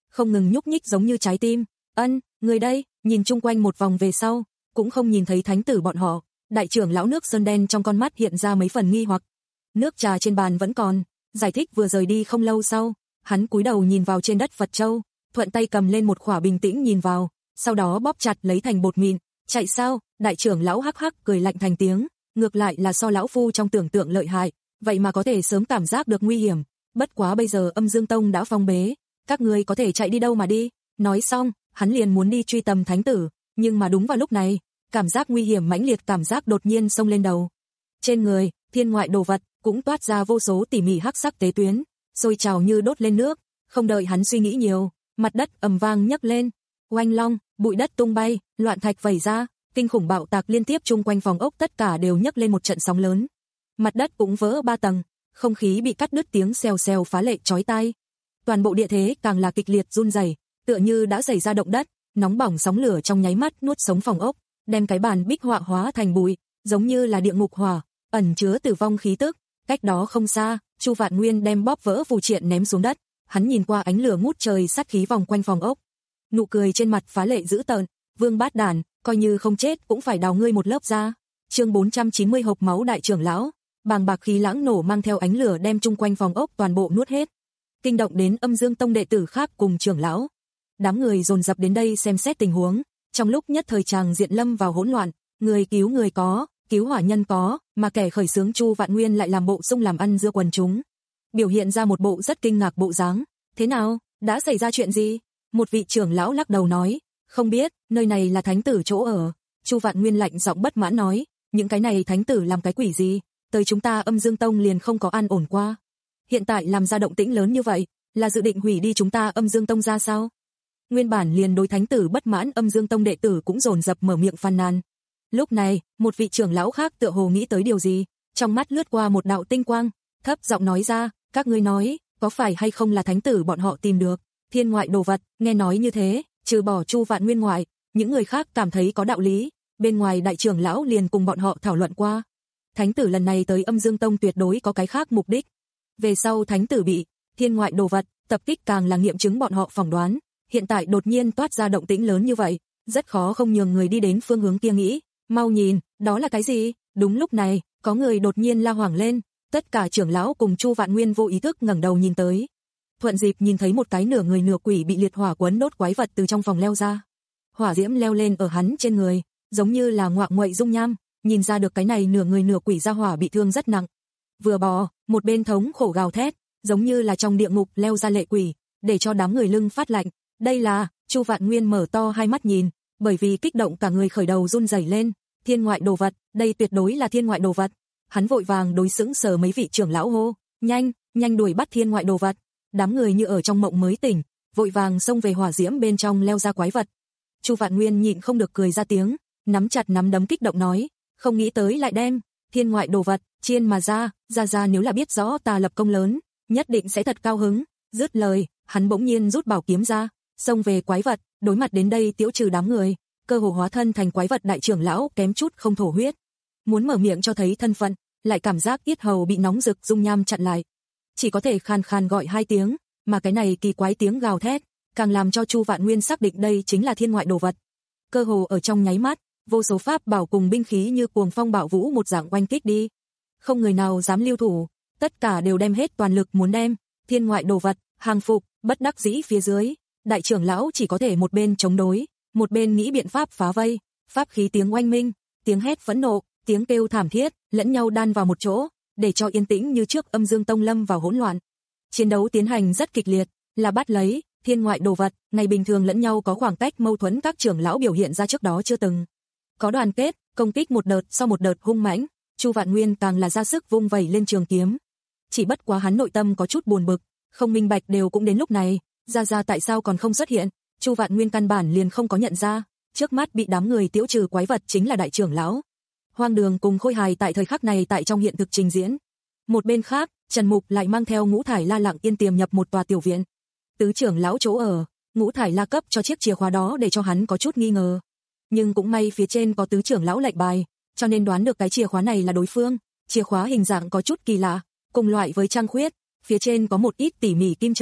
không ngừng nhúc nhích giống như trái tim. Ân, người đây, nhìn chung quanh một vòng về sau, cũng không nhìn thấy thánh tử bọn họ. Đại trưởng lão nước sơn đen trong con mắt hiện ra mấy phần nghi hoặc. Nước trà trên bàn vẫn còn, giải thích vừa rời đi không lâu sau, hắn cúi đầu nhìn vào trên đất Phật châu, thuận tay cầm lên một khỏa bình tĩnh nhìn vào, sau đó bóp chặt lấy thành bột mịn. Chạy sao? Đại trưởng lão hắc hắc cười lạnh thành tiếng, ngược lại là so lão phu trong tưởng tượng lợi hại, vậy mà có thể sớm cảm giác được nguy hiểm. Bất quá bây giờ Âm Dương Tông đã phong bế, các ngươi có thể chạy đi đâu mà đi. Nói xong, hắn liền muốn đi truy tầm thánh tử, nhưng mà đúng vào lúc này, cảm giác nguy hiểm mãnh liệt cảm giác đột nhiên xông lên đầu. Trên người, thiên ngoại đồ vật cũng toát ra vô số tỉ mỉ hắc sắc tế tuyến, sôi trào như đốt lên nước. Không đợi hắn suy nghĩ nhiều, mặt đất ầm vang nhấc lên, oanh long, bụi đất tung bay, loạn thạch vẩy ra, kinh khủng bạo tạc liên tiếp chung quanh phòng ốc tất cả đều nhấc lên một trận sóng lớn. Mặt đất cũng vỡ ba tầng, không khí bị cắt đứt tiếng xèo xèo phá lệ chói tai. Toàn bộ địa thế càng là kịch liệt run rẩy, tựa như đã xảy ra động đất, nóng bỏng sóng lửa trong nháy mắt nuốt sống phòng ốc, đem cái bàn bích họa hóa thành bụi, giống như là địa ngục hỏa, ẩn chứa tử vong khí tức. Cách đó không xa, Chu Vạn Nguyên đem bóp vỡ phù triện ném xuống đất, hắn nhìn qua ánh lửa ngút trời sát khí vòng quanh phòng ốc, nụ cười trên mặt phá lệ dữ tợn. Vương Bát Đản, coi như không chết cũng phải đào ngươi một lớp ra. Chương bốn trăm chín mươi hộc máu đại trưởng lão, bàng bạc khí lãng nổ mang theo ánh lửa đem chung quanh phòng ốc toàn bộ nuốt hết, kinh động đến Âm Dương Tông đệ tử khác cùng trưởng lão. Đám người dồn dập đến đây xem xét tình huống, trong lúc nhất thời tràng diện lâm vào hỗn loạn, người cứu người có, cứu hỏa nhân có, mà kẻ khởi xướng Chu Vạn Nguyên lại làm bộ sung làm ăn giữa quần chúng, biểu hiện ra một bộ rất kinh ngạc bộ dáng. Thế nào, đã xảy ra chuyện gì? Một vị trưởng lão lắc đầu nói, không biết, nơi này là thánh tử chỗ ở. Chu Vạn Nguyên lạnh giọng bất mãn nói, những cái này thánh tử làm cái quỷ gì, tới chúng ta Âm Dương Tông liền không có an ổn qua. Hiện tại làm ra động tĩnh lớn như vậy, là dự định hủy đi chúng ta Âm Dương Tông ra sao? Nguyên bản liền đối thánh tử bất mãn Âm Dương Tông đệ tử cũng dồn dập mở miệng phàn nàn. Lúc này, một vị trưởng lão khác tựa hồ nghĩ tới điều gì, trong mắt lướt qua một đạo tinh quang, thấp giọng nói ra, các ngươi nói, có phải hay không là thánh tử bọn họ tìm được thiên ngoại đồ vật? Nghe nói như thế, trừ bỏ Chu Vạn Nguyên ngoại, những người khác cảm thấy có đạo lý. Bên ngoài đại trưởng lão liền cùng bọn họ thảo luận qua, thánh tử lần này tới Âm Dương Tông tuyệt đối có cái khác mục đích. Về sau thánh tử bị thiên ngoại đồ vật tập kích càng là nghiệm chứng bọn họ phỏng đoán. Hiện tại đột nhiên toát ra động tĩnh lớn như vậy, rất khó không nhường người đi đến phương hướng kia nghĩ. Mau nhìn, đó là cái gì? Đúng lúc này, có người đột nhiên la hoảng lên, tất cả trưởng lão cùng Chu Vạn Nguyên vô ý thức ngẩng đầu nhìn tới. Thuận dịp nhìn thấy một cái nửa người nửa quỷ bị liệt hỏa quấn đốt quái vật từ trong phòng leo ra. Hỏa diễm leo lên ở hắn trên người, giống như là ngoạc nguậy dung nham, nhìn ra được cái này nửa người nửa quỷ ra hỏa bị thương rất nặng. Vừa bò, một bên thống khổ gào thét, giống như là trong địa ngục leo ra lệ quỷ, để cho đám người lưng phát lạnh. Đây là, Chu Vạn Nguyên mở to hai mắt nhìn, bởi vì kích động cả người khởi đầu run rẩy lên, thiên ngoại đồ vật, đây tuyệt đối là thiên ngoại đồ vật. Hắn vội vàng đối sững sờ mấy vị trưởng lão hô, nhanh, nhanh đuổi bắt thiên ngoại đồ vật. Đám người như ở trong mộng mới tỉnh, vội vàng xông về hỏa diễm bên trong leo ra quái vật. Chu Vạn Nguyên nhịn không được cười ra tiếng, nắm chặt nắm đấm kích động nói, không nghĩ tới lại đem thiên ngoại đồ vật chiên mà ra, ra ra nếu là biết rõ ta lập công lớn, nhất định sẽ thật cao hứng. Dứt lời, hắn bỗng nhiên rút bảo kiếm ra, xông về quái vật, đối mặt đến đây tiễu trừ đám người, cơ hồ hóa thân thành quái vật đại trưởng lão kém chút không thổ huyết. Muốn mở miệng cho thấy thân phận, lại cảm giác yết hầu bị nóng rực dung nham chặn lại. Chỉ có thể khan khan gọi hai tiếng, mà cái này kỳ quái tiếng gào thét, càng làm cho Chu Vạn Nguyên xác định đây chính là thiên ngoại đồ vật. Cơ hồ ở trong nháy mắt, vô số pháp bảo cùng binh khí như cuồng phong bạo vũ một dạng oanh kích đi. Không người nào dám lưu thủ, tất cả đều đem hết toàn lực muốn đem thiên ngoại đồ vật hàng phục. Bất đắc dĩ phía dưới, đại trưởng lão chỉ có thể một bên chống đối, một bên nghĩ biện pháp phá vây. Pháp khí tiếng oanh minh, tiếng hét phẫn nộ, tiếng kêu thảm thiết, lẫn nhau đan vào một chỗ, để cho yên tĩnh như trước Âm Dương Tông lâm vào hỗn loạn. Chiến đấu tiến hành rất kịch liệt, là bắt lấy thiên ngoại đồ vật, ngày bình thường lẫn nhau có khoảng cách mâu thuẫn các trưởng lão biểu hiện ra trước đó chưa từng có đoàn kết, công kích một đợt sau một đợt hung mãnh. Chu Vạn Nguyên càng là ra sức vung vẩy lên trường kiếm. Chỉ bất quá hắn nội tâm có chút buồn bực, không minh bạch đều cũng đến lúc này, ra ra tại sao còn không xuất hiện. Chu Vạn Nguyên căn bản liền không có nhận ra, trước mắt bị đám người tiễu trừ quái vật chính là đại trưởng lão. Hoang Đường cùng Khôi Hài tại thời khắc này tại trong hiện thực trình diễn. Một bên khác, Trần Mục lại mang theo Ngũ Thải La lặng yên tiềm nhập một tòa tiểu viện. Tứ trưởng lão chỗ ở, Ngũ Thải La cấp cho chiếc chìa khóa đó để cho hắn có chút nghi ngờ. Nhưng cũng may phía trên có tứ trưởng lão lệnh bài, cho nên đoán được cái chìa khóa này là đối phương. Chìa khóa hình dạng có chút kỳ lạ, cùng loại với trăng khuyết, phía trên có một ít tỉ mỉ kim châm,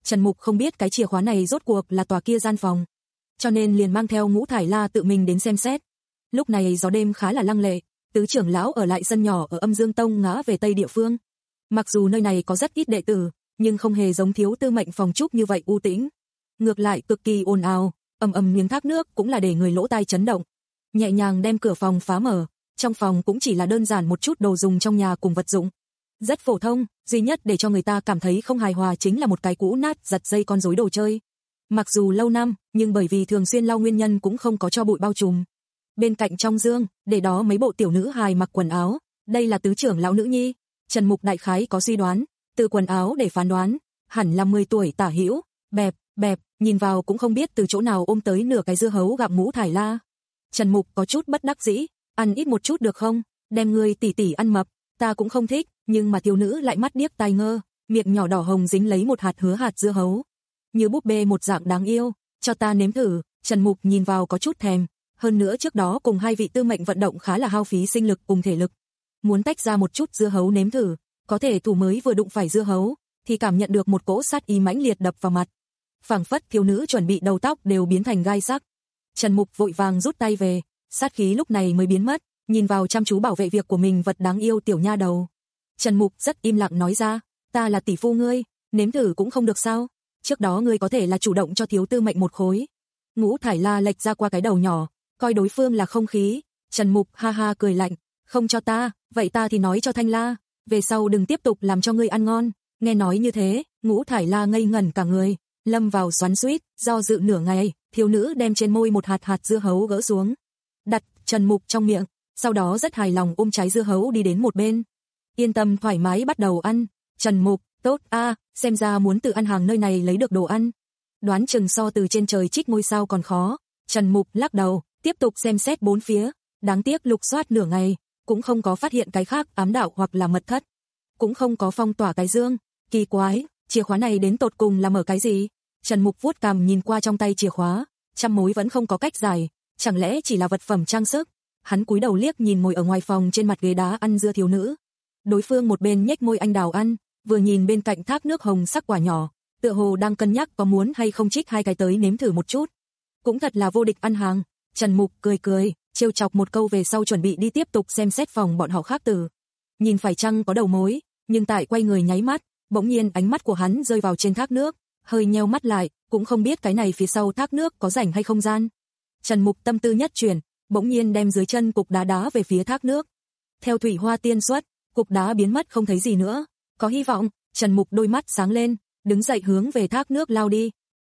Trần Mục không biết cái chìa khóa này rốt cuộc là tòa kia gian phòng, cho nên liền mang theo Ngũ Thải La tự mình đến xem xét. Lúc này gió đêm khá là lăng lệ, tứ trưởng lão ở lại sân nhỏ ở Âm Dương Tông ngã về tây địa phương. Mặc dù nơi này có rất ít đệ tử, nhưng không hề giống Thiếu Tư Mệnh phòng trúc như vậy u tĩnh. Ngược lại cực kỳ ồn ào, ầm ầm miếng thác nước cũng là để người lỗ tai chấn động. Nhẹ nhàng đem cửa phòng phá mở, trong phòng cũng chỉ là đơn giản một chút đồ dùng trong nhà cùng vật dụng. Rất phổ thông, duy nhất để cho người ta cảm thấy không hài hòa chính là một cái cũ nát giật dây con rối đồ chơi. Mặc dù lâu năm, nhưng bởi vì thường xuyên lau nguyên nhân cũng không có cho bụi bao trùm. Bên cạnh trong dương, để đó mấy bộ tiểu nữ hài mặc quần áo, đây là tứ trưởng lão nữ nhi. Trần Mục đại khái có suy đoán, từ quần áo để phán đoán, hẳn là mười tuổi tả hữu, bẹp, bẹp, nhìn vào cũng không biết từ chỗ nào ôm tới nửa cái dưa hấu gặm Ngũ Thải La. Trần Mục có chút bất đắc dĩ, ăn ít một chút được không, đem ngươi tỉ tỉ ăn mập, ta cũng không thích, nhưng mà thiếu nữ lại mắt điếc tai ngơ, miệng nhỏ đỏ hồng dính lấy một hạt hứa hạt dưa hấu. Như búp bê một dạng đáng yêu, cho ta nếm thử. Trần Mục nhìn vào có chút thèm, hơn nữa trước đó cùng hai vị Tư Mệnh vận động khá là hao phí sinh lực cùng thể lực. Muốn tách ra một chút dưa hấu nếm thử, có thể thủ mới vừa đụng phải dưa hấu, thì cảm nhận được một cỗ sát ý mãnh liệt đập vào mặt. Phảng phất thiếu nữ chuẩn bị đầu tóc đều biến thành gai sắc. Trần Mục vội vàng rút tay về, sát khí lúc này mới biến mất, nhìn vào chăm chú bảo vệ việc của mình vật đáng yêu tiểu nha đầu. Trần Mục rất im lặng nói ra, ta là tỷ phu ngươi, nếm thử cũng không được sao? Trước đó ngươi có thể là chủ động cho Thiếu Tư Mệnh một khối. Ngũ Thải La lệch ra qua cái đầu nhỏ, coi đối phương là không khí. Trần Mục ha ha cười lạnh, không cho ta, vậy ta thì nói cho Thanh La, về sau đừng tiếp tục làm cho ngươi ăn ngon. Nghe nói như thế, Ngũ Thải La ngây ngẩn cả người, lâm vào xoắn xuýt, do dự nửa ngày, thiếu nữ đem trên môi một hạt hạt dưa hấu gỡ xuống, đặt Trần Mục trong miệng, sau đó rất hài lòng ôm trái dưa hấu đi đến một bên. Yên tâm thoải mái bắt đầu ăn. Trần Mục, tốt a, à, xem ra muốn từ ăn hàng nơi này lấy được đồ ăn. Đoán chừng so từ trên trời trích ngôi sao còn khó. Trần Mục lắc đầu, tiếp tục xem xét bốn phía, đáng tiếc lục soát nửa ngày, cũng không có phát hiện cái khác ám đạo hoặc là mật thất, cũng không có phong tỏa cái dương. Kỳ quái, chìa khóa này đến tột cùng là mở cái gì? Trần Mục vuốt cằm nhìn qua trong tay chìa khóa, trăm mối vẫn không có cách giải, chẳng lẽ chỉ là vật phẩm trang sức? Hắn cúi đầu liếc nhìn ngồi ở ngoài phòng trên mặt ghế đá ăn dưa thiếu nữ. Đối phương một bên nhếch môi anh đào ăn, vừa nhìn bên cạnh thác nước hồng sắc quả nhỏ, tựa hồ đang cân nhắc có muốn hay không trích hai cái tới nếm thử một chút. Cũng thật là vô địch ăn hàng. Trần Mục cười cười, trêu chọc một câu về sau chuẩn bị đi tiếp tục xem xét phòng bọn họ khác tử. Nhìn phải chăng có đầu mối, nhưng tại quay người nháy mắt, bỗng nhiên ánh mắt của hắn rơi vào trên thác nước, hơi nheo mắt lại, cũng không biết cái này phía sau thác nước có rảnh hay không gian. Trần Mục tâm tư nhất chuyển, bỗng nhiên đem dưới chân cục đá đá về phía thác nước. Theo thủy hoa tiên xuất, cục đá biến mất không thấy gì nữa. Có hy vọng, Trần Mục đôi mắt sáng lên, đứng dậy hướng về thác nước lao đi.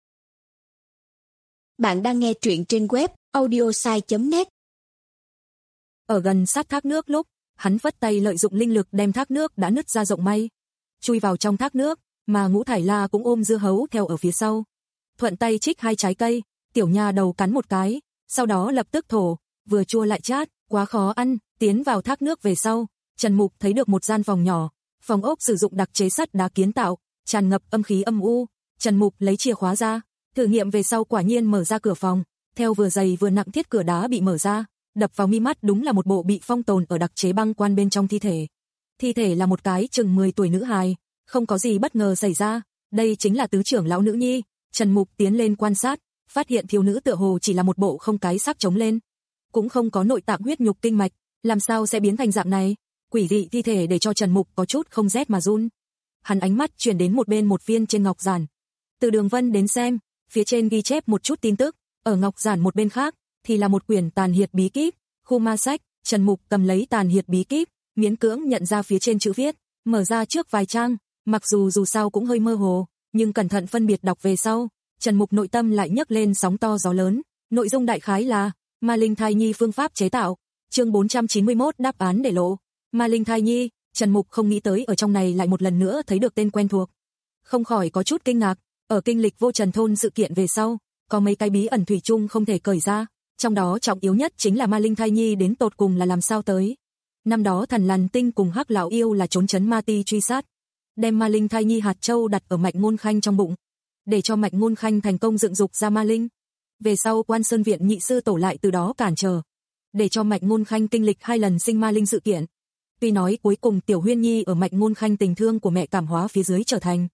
Bạn đang nghe truyện trên web audiosai chấm net. Ở gần sát thác nước lúc, hắn vất tay lợi dụng linh lực đem thác nước đã nứt ra rộng may, chui vào trong thác nước, mà Ngũ Thải La cũng ôm dưa hấu theo ở phía sau. Thuận tay trích hai trái cây, tiểu nha đầu cắn một cái, sau đó lập tức thổ, vừa chua lại chát, quá khó ăn. Tiến vào thác nước về sau, Trần Mục thấy được một gian phòng nhỏ, phòng ốc sử dụng đặc chế sắt đá kiến tạo, tràn ngập âm khí âm u. Trần Mục lấy chìa khóa ra, thử nghiệm về sau quả nhiên mở ra cửa phòng, theo vừa dày vừa nặng thiết cửa đá bị mở ra, đập vào mi mắt đúng là một bộ bị phong tồn ở đặc chế băng quan bên trong thi thể. Thi thể là một cái chừng mười tuổi nữ hài, không có gì bất ngờ xảy ra, đây chính là tứ trưởng lão nữ nhi. Trần Mục tiến lên quan sát, phát hiện thiếu nữ tựa hồ chỉ là một bộ không cái xác trống lên, cũng không có nội tạng huyết nhục kinh mạch, làm sao sẽ biến thành dạng này? Quỷ dị thi thể để cho Trần Mục có chút không rét mà run. Hắn ánh mắt chuyển đến một bên một viên trên ngọc giản. Từ đường vân đến xem, phía trên ghi chép một chút tin tức, ở ngọc giản một bên khác thì là một quyển tàn hiệt bí kíp, khu ma sách. Trần Mục cầm lấy tàn hiệt bí kíp, miễn cưỡng nhận ra phía trên chữ viết, mở ra trước vài trang, mặc dù dù sao cũng hơi mơ hồ, nhưng cẩn thận phân biệt đọc về sau, Trần Mục nội tâm lại nhấc lên sóng to gió lớn. Nội dung đại khái là Ma Linh Thai Nhi phương pháp chế tạo. Chương bốn trăm chín mươi mốt đáp án để lộ. Ma Linh Thai Nhi, Trần Mục không nghĩ tới ở trong này lại một lần nữa thấy được tên quen thuộc, không khỏi có chút kinh ngạc. Ở kinh lịch Vô Trần thôn sự kiện về sau, có mấy cái bí ẩn thủy chung không thể cởi ra, trong đó trọng yếu nhất chính là Ma Linh Thai Nhi đến tột cùng là làm sao tới. Năm đó Thần Lằn Tinh cùng Hắc lão yêu là trốn trấn ma ti truy sát, đem Ma Linh Thai Nhi hạt châu đặt ở Mạnh Ngôn Khanh trong bụng, để cho Mạnh Ngôn Khanh thành công dựng dục ra Ma Linh. Về sau Quan Sơn viện nhị sư tổ lại từ đó cản trở, để cho Mạnh Ngôn Khanh kinh lịch hai lần sinh Ma Linh sự kiện. Tuy nói cuối cùng Tiểu Huyên Nhi ở Mạnh Ngôn Khanh tình thương của mẹ cảm hóa phía dưới trở thành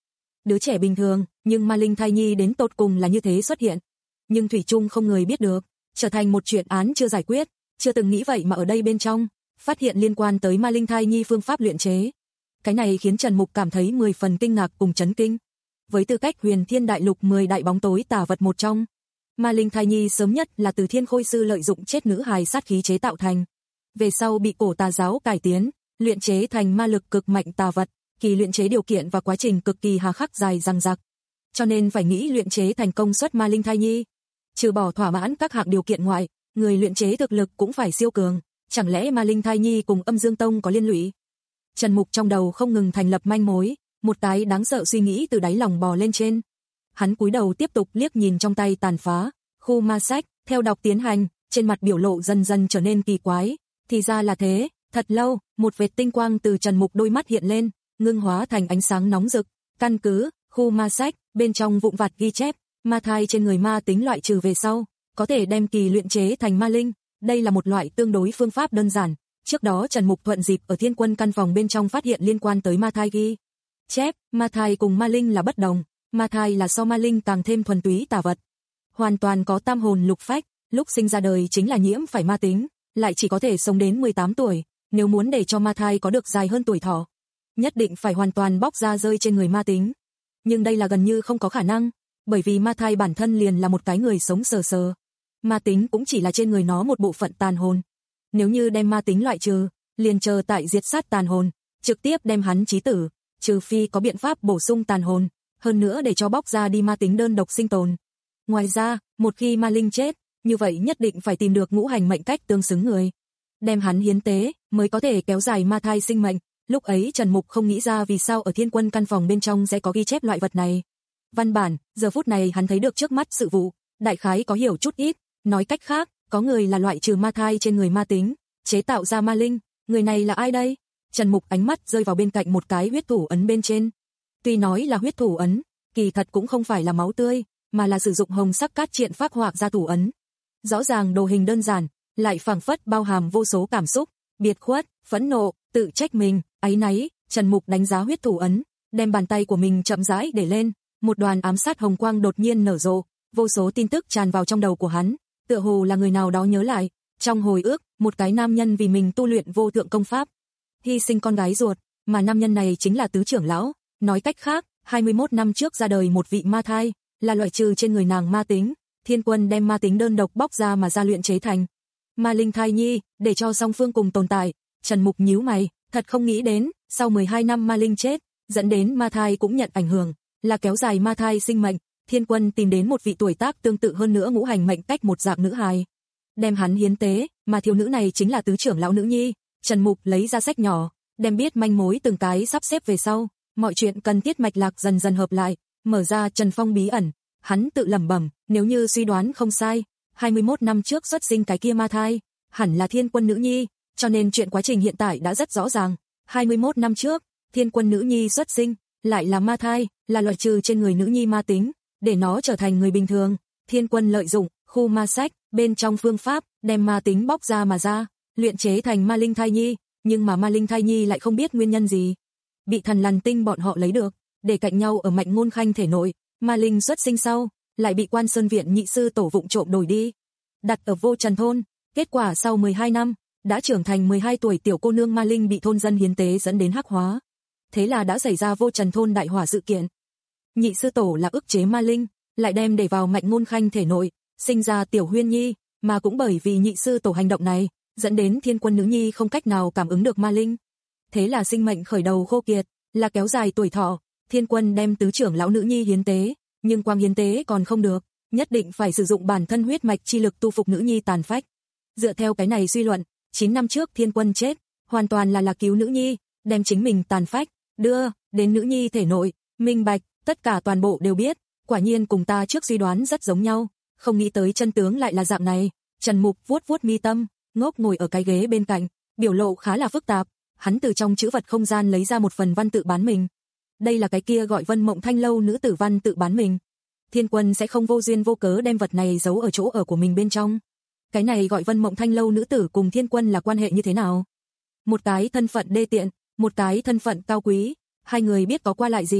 đứa trẻ bình thường, nhưng ma linh thai nhi đến tột cùng là như thế xuất hiện. Nhưng thủy chung không người biết được, trở thành một chuyện án chưa giải quyết, chưa từng nghĩ vậy mà ở đây bên trong, phát hiện liên quan tới ma linh thai nhi phương pháp luyện chế. Cái này khiến Trần Mục cảm thấy mười phần kinh ngạc cùng chấn kinh. Với tư cách Huyền Thiên Đại Lục mười đại bóng tối tà vật một trong, ma linh thai nhi sớm nhất là từ Thiên Khôi sư lợi dụng chết nữ hài sát khí chế tạo thành. Về sau bị cổ tà giáo cải tiến, luyện chế thành ma lực cực mạnh tà vật, kỳ luyện chế điều kiện và quá trình cực kỳ hà khắc dài dằng dặc. Cho nên phải nghĩ luyện chế thành công suất ma linh thai nhi. Trừ bỏ thỏa mãn các hạng điều kiện ngoại, người luyện chế thực lực cũng phải siêu cường, chẳng lẽ ma linh thai nhi cùng Âm Dương Tông có liên lụy? Trần Mục trong đầu không ngừng thành lập manh mối, một cái đáng sợ suy nghĩ từ đáy lòng bò lên trên. Hắn cúi đầu tiếp tục liếc nhìn trong tay tàn phá khu ma sách, theo đọc tiến hành, trên mặt biểu lộ dần dần trở nên kỳ quái. Thì ra là thế, thật lâu, một vệt tinh quang từ Trần Mục đôi mắt hiện lên, ngưng hóa thành ánh sáng nóng rực. Căn cứ khu ma sách, bên trong vụn vặt ghi chép, ma thai trên người ma tính loại trừ về sau, có thể đem kỳ luyện chế thành ma linh. Đây là một loại tương đối phương pháp đơn giản. Trước đó Trần Mục thuận dịp ở Thiên Quân căn phòng bên trong phát hiện liên quan tới ma thai ghi chép, ma thai cùng ma linh là bất đồng, ma thai là so ma linh càng thêm thuần túy tà vật. Hoàn toàn có tam hồn lục phách, lúc sinh ra đời chính là nhiễm phải ma tính, lại chỉ có thể sống đến mười tám tuổi, nếu muốn để cho ma thai có được dài hơn tuổi thọ, nhất định phải hoàn toàn bóc ra rơi trên người ma tính. Nhưng đây là gần như không có khả năng, bởi vì ma thai bản thân liền là một cái người sống sờ sờ. Ma tính cũng chỉ là trên người nó một bộ phận tàn hồn. Nếu như đem ma tính loại trừ, liền chờ tại diệt sát tàn hồn, trực tiếp đem hắn chí tử, trừ phi có biện pháp bổ sung tàn hồn, hơn nữa để cho bóc ra đi ma tính đơn độc sinh tồn. Ngoài ra, một khi ma linh chết, như vậy nhất định phải tìm được ngũ hành mệnh cách tương xứng người, đem hắn hiến tế, mới có thể kéo dài ma thai sinh mệnh. Lúc ấy Trần Mục không nghĩ ra vì sao ở Thiên Quân căn phòng bên trong sẽ có ghi chép loại vật này. Văn bản, giờ phút này hắn thấy được trước mắt sự vụ, đại khái có hiểu chút ít, nói cách khác, có người là loại trừ ma thai trên người ma tính, chế tạo ra ma linh, người này là ai đây? Trần Mục ánh mắt rơi vào bên cạnh một cái huyết thủ ấn bên trên. Tuy nói là huyết thủ ấn, kỳ thật cũng không phải là máu tươi, mà là sử dụng hồng sắc cát triện phác họa ra thủ ấn. Rõ ràng đồ hình đơn giản, lại phảng phất bao hàm vô số cảm xúc, biệt khuất, phẫn nộ, tự trách mình, áy náy. Trần Mục đánh giá huyết thủ ấn, đem bàn tay của mình chậm rãi để lên, một đoàn ám sát hồng quang đột nhiên nở rộ, vô số tin tức tràn vào trong đầu của hắn, tựa hồ là người nào đó nhớ lại, trong hồi ức, một cái nam nhân vì mình tu luyện vô thượng công pháp, hy sinh con gái ruột, mà nam nhân này chính là tứ trưởng lão, nói cách khác, hai mươi mốt năm trước ra đời một vị ma thai, là loại trừ trên người nàng ma tính, Thiên Quân đem ma tính đơn độc bóc ra mà ra luyện chế thành ma linh thai nhi, để cho song phương cùng tồn tại. Trần Mục nhíu mày, thật không nghĩ đến, sau mười hai năm ma linh chết, dẫn đến ma thai cũng nhận ảnh hưởng, là kéo dài ma thai sinh mệnh. Thiên Quân tìm đến một vị tuổi tác tương tự hơn nữa ngũ hành mệnh cách một dạng nữ hài, đem hắn hiến tế, mà thiếu nữ này chính là tứ trưởng lão nữ nhi. Trần Mục lấy ra sách nhỏ, đem biết manh mối từng cái sắp xếp về sau, mọi chuyện cần thiết mạch lạc dần dần hợp lại, mở ra Trần Phong bí ẩn. Hắn tự lẩm bẩm, nếu như suy đoán không sai, hai mươi mốt năm trước xuất sinh cái kia ma thai, hẳn là Thiên Quân nữ nhi, cho nên chuyện quá trình hiện tại đã rất rõ ràng. hai mươi mốt năm trước, Thiên Quân nữ nhi xuất sinh, lại là ma thai, là loại trừ trên người nữ nhi ma tính, để nó trở thành người bình thường. Thiên Quân lợi dụng khu ma sách, bên trong phương pháp, đem ma tính bóc ra mà ra, luyện chế thành ma linh thai nhi, nhưng mà ma linh thai nhi lại không biết nguyên nhân gì, bị Thần Lằn Tinh bọn họ lấy được, để cạnh nhau ở Mạnh Ngôn Khanh thể nội. Ma linh xuất sinh sau, lại bị Quan Sơn viện nhị sư tổ vụng trộm đổi đi, đặt ở Vô Trần thôn. Kết quả sau mười hai năm, đã trưởng thành mười hai tuổi tiểu cô nương ma linh bị thôn dân hiến tế dẫn đến hắc hóa. Thế là đã xảy ra Vô Trần thôn đại hỏa sự kiện. Nhị sư tổ là ức chế ma linh, lại đem để vào Mạnh Ngôn Khanh thể nội, sinh ra tiểu Huyên Nhi, mà cũng bởi vì nhị sư tổ hành động này, dẫn đến Thiên Quân nữ nhi không cách nào cảm ứng được ma linh. Thế là sinh mệnh khởi đầu khô kiệt, là kéo dài tuổi thọ. Thiên Quân đem tứ trưởng lão nữ nhi hiến tế, nhưng quang hiến tế còn không được, nhất định phải sử dụng bản thân huyết mạch chi lực tu phục nữ nhi tàn phách. Dựa theo cái này suy luận, chín năm trước Thiên Quân chết, hoàn toàn là là cứu nữ nhi, đem chính mình tàn phách đưa đến nữ nhi thể nội. Minh bạch, tất cả toàn bộ đều biết, quả nhiên cùng ta trước suy đoán rất giống nhau, không nghĩ tới chân tướng lại là dạng này. Trần Mục vuốt vuốt mi tâm, ngốc ngồi ở cái ghế bên cạnh, biểu lộ khá là phức tạp. Hắn từ trong chữ vật không gian lấy ra một phần văn tự bán mình. Đây là cái kia gọi Vân Mộng Thanh lâu nữ tử văn tự bán mình. Thiên Quân sẽ không vô duyên vô cớ đem vật này giấu ở chỗ ở của mình bên trong. Cái này gọi Vân Mộng Thanh lâu nữ tử cùng Thiên Quân là quan hệ như thế nào? Một cái thân phận đê tiện, một cái thân phận cao quý, hai người biết có qua lại gì?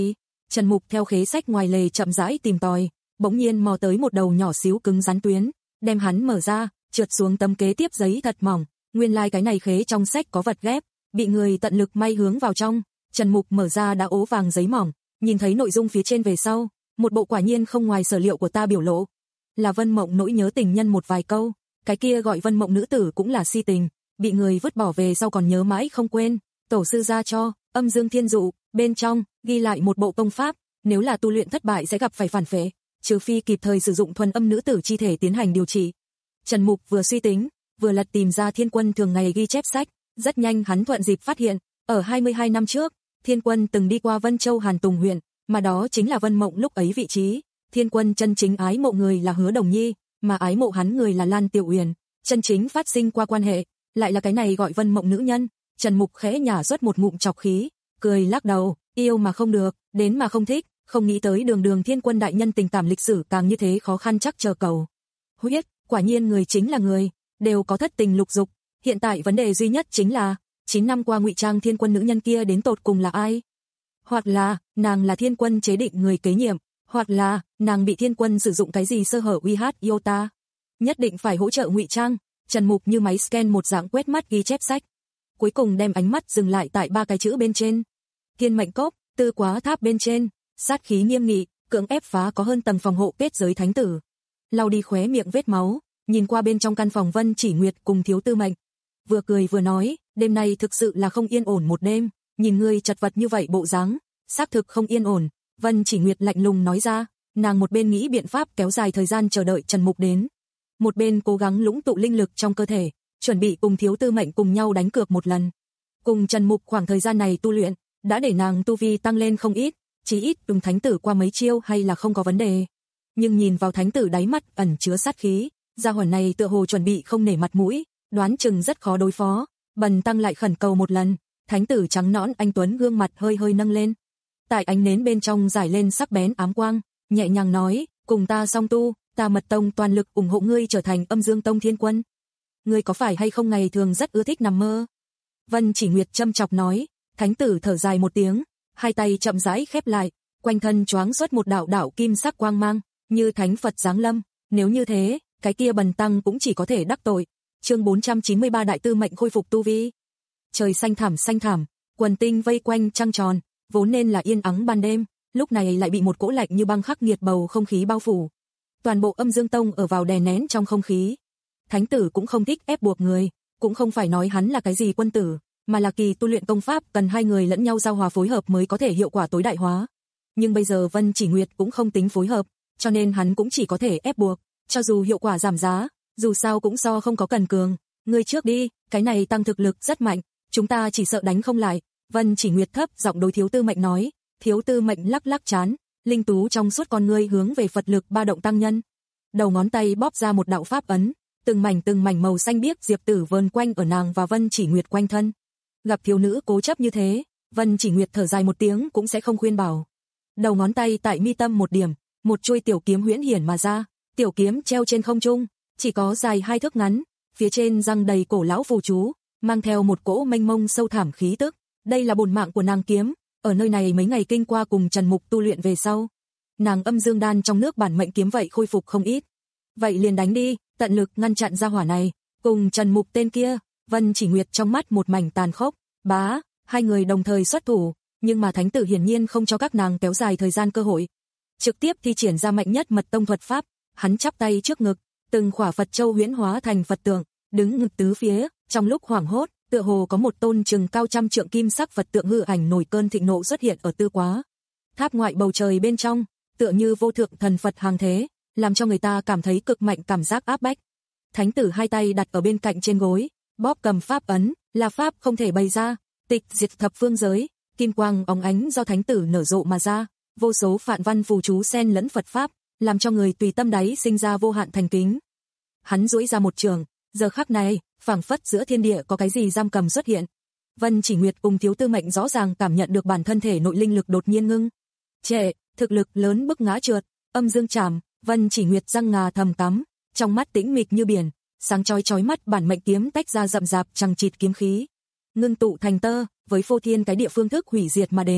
Trần Mục theo khế sách ngoài lề chậm rãi tìm tòi, bỗng nhiên mò tới một đầu nhỏ xíu cứng rắn tuyến, đem hắn mở ra, trượt xuống tấm kế tiếp giấy thật mỏng, nguyên lai like cái này khế trong sách có vật ghép, bị người tận lực may hướng vào trong. Trần Mục mở ra đã ố vàng giấy mỏng, nhìn thấy nội dung phía trên về sau, một bộ quả nhiên không ngoài sở liệu của ta biểu lộ. Là Vân Mộng nỗi nhớ tình nhân một vài câu, cái kia gọi Vân Mộng nữ tử cũng là si tình, bị người vứt bỏ về sau còn nhớ mãi không quên, tổ sư ra cho, Âm Dương Thiên Dụ, bên trong ghi lại một bộ công pháp, nếu là tu luyện thất bại sẽ gặp phải phản phệ, trừ phi kịp thời sử dụng thuần âm nữ tử chi thể tiến hành điều trị. Trần Mục vừa suy tính, vừa lật tìm ra Thiên Quân thường ngày ghi chép sách, rất nhanh hắn thuận dịp phát hiện, ở hai mươi hai năm trước, Thiên Quân từng đi qua Vân Châu Hàn Tùng huyện, mà đó chính là Vân Mộng lúc ấy vị trí. Thiên Quân chân chính ái mộ người là Hứa Đồng Nhi, mà ái mộ hắn người là Lan Tiểu Uyển, chân chính phát sinh qua quan hệ, lại là cái này gọi Vân Mộng nữ nhân. Trần Mục khẽ nhả xuất một ngụm trọc khí, cười lắc đầu, yêu mà không được, đến mà không thích, không nghĩ tới đường đường Thiên Quân đại nhân tình cảm lịch sử càng như thế khó khăn chắc chờ cầu. Huyết, quả nhiên người chính là người, đều có thất tình lục dục, hiện tại vấn đề duy nhất chính là, chín năm qua ngụy trang Thiên Quân nữ nhân kia đến tột cùng là ai? Hoặc là, nàng là Thiên Quân chế định người kế nhiệm, hoặc là, nàng bị Thiên Quân sử dụng cái gì sơ hở uy hát yêu ta. Nhất định phải hỗ trợ ngụy trang. Trần Mục như máy scan một dạng quét mắt ghi chép sách, cuối cùng đem ánh mắt dừng lại tại ba cái chữ bên trên. Thiên Mệnh Cốc, Tư Quá Tháp bên trên, sát khí nghiêm nghị, cưỡng ép phá có hơn tầng phòng hộ kết giới thánh tử. Lau đi khóe miệng vết máu, nhìn qua bên trong căn phòng Vân Chỉ Nguyệt cùng Thiếu Tư Mệnh, vừa cười vừa nói, đêm nay thực sự là không yên ổn một đêm, nhìn ngươi chật vật như vậy bộ dáng, xác thực không yên ổn. Vân Chỉ Nguyệt lạnh lùng nói ra, nàng một bên nghĩ biện pháp kéo dài thời gian chờ đợi Trần Mục đến, một bên cố gắng lũng tụ linh lực trong cơ thể, chuẩn bị cùng Thiếu Tư Mệnh cùng nhau đánh cược một lần. Cùng Trần Mục khoảng thời gian này tu luyện, đã để nàng tu vi tăng lên không ít, chỉ ít dùng thánh tử qua mấy chiêu hay là không có vấn đề. Nhưng nhìn vào thánh tử đáy mắt ẩn chứa sát khí, gia hỏa này tựa hồ chuẩn bị không nể mặt mũi, đoán chừng rất khó đối phó. Bần tăng lại khẩn cầu một lần. Thánh tử trắng nõn anh tuấn gương mặt hơi hơi nâng lên, tại ánh nến bên trong giải lên sắc bén ám quang, nhẹ nhàng nói, cùng ta song tu, ta Mật Tông toàn lực ủng hộ ngươi trở thành Âm Dương Tông Thiên Quân. Ngươi có phải hay không ngày thường rất ưa thích nằm mơ? Vân Chỉ Nguyệt châm chọc nói. Thánh tử thở dài một tiếng, hai tay chậm rãi khép lại, quanh thân choáng xuất một đạo đạo kim sắc quang mang, như thánh Phật giáng lâm. Nếu như thế, cái kia bần tăng cũng chỉ có thể đắc tội. Chương bốn trăm chín mươi ba Đại Tư Mệnh khôi phục tu vi. Trời xanh thẳm xanh thẳm, quần tinh vây quanh trăng tròn, vốn nên là yên ắng ban đêm, lúc này lại bị một cỗ lạnh như băng khắc nghiệt bầu không khí bao phủ. Toàn bộ Âm Dương Tông ở vào đè nén trong không khí. Thánh tử cũng không thích ép buộc người, cũng không phải nói hắn là cái gì quân tử, mà là kỳ tu luyện công pháp cần hai người lẫn nhau giao hòa phối hợp mới có thể hiệu quả tối đại hóa. Nhưng bây giờ Vân Chỉ Nguyệt cũng không tính phối hợp, cho nên hắn cũng chỉ có thể ép buộc, cho dù hiệu quả giảm giá, dù sao cũng so không có cần cường. Ngươi trước đi, cái này tăng thực lực rất mạnh, chúng ta chỉ sợ đánh không lại. Vân Chỉ Nguyệt thấp giọng đối Thiếu Tư Mệnh nói. Thiếu Tư Mệnh lắc lắc trán, linh tú trong suốt con ngươi hướng về Phật lực ba động tăng nhân. Đầu ngón tay bóp ra một đạo pháp ấn, từng mảnh từng mảnh màu xanh biếc diệp tử vờn quanh ở nàng và Vân Chỉ Nguyệt quanh thân. Gặp thiếu nữ cố chấp như thế, Vân Chỉ Nguyệt thở dài một tiếng cũng sẽ không khuyên bảo. Đầu ngón tay tại mi tâm một điểm, một chuôi tiểu kiếm huyễn hiển mà ra, tiểu kiếm treo trên không trung, chỉ có dài hai thước ngắn, phía trên răng đầy cổ lão phù chú, mang theo một cỗ mênh mông sâu thẳm khí tức. Đây là bổn mạng của nàng kiếm, ở nơi này mấy ngày kinh qua cùng Trần Mục tu luyện về sau, nàng âm dương đan trong nước bản mệnh kiếm vậy khôi phục không ít. Vậy liền đánh đi, tận lực ngăn chặn gia hỏa này, cùng Trần Mục tên kia. Vân Chỉ Nguyệt trong mắt một mảnh tàn khốc, bá, hai người đồng thời xuất thủ, nhưng mà thánh tử hiển nhiên không cho các nàng kéo dài thời gian cơ hội, trực tiếp thi triển ra mạnh nhất Mật Tông thuật pháp. Hắn chắp tay trước ngực, từng khỏa Phật châu huyễn hóa thành Phật tượng, đứng ngực tứ phía. Trong lúc hoảng hốt, tựa hồ có một tôn chừng cao trăm trượng kim sắc Phật tượng hư ảnh nổi cơn thịnh nộ xuất hiện ở Tư Quá Tháp ngoại bầu trời bên trong, tựa như vô thượng thần Phật hàng thế, làm cho người ta cảm thấy cực mạnh cảm giác áp bách. Thánh tử hai tay đặt ở bên cạnh trên gối, bóp cầm pháp ấn, là pháp không thể bày ra, tịch diệt thập phương giới, kim quang óng ánh do thánh tử nở rộ mà ra, vô số phạn văn phù chú xen lẫn Phật pháp, làm cho người tùy tâm đáy sinh ra vô hạn thành kính. Hắn duỗi ra một trường, giờ khắc này, phảng phất giữa thiên địa có cái gì giam cầm xuất hiện. Vân Chỉ Nguyệt cùng Thiếu Tư Mệnh rõ ràng cảm nhận được bản thân thể nội linh lực đột nhiên ngưng trệ, thực lực lớn bức ngã trượt. Âm dương chảm. Vân Chỉ Nguyệt răng ngà thầm cắm, trong mắt tĩnh mịch như biển, sáng chói chói mắt bản mệnh kiếm tách ra rậm rạp chằng chịt kiếm khí, ngưng tụ thành tơ, với phô thiên cái địa phương thức hủy diệt mà đến,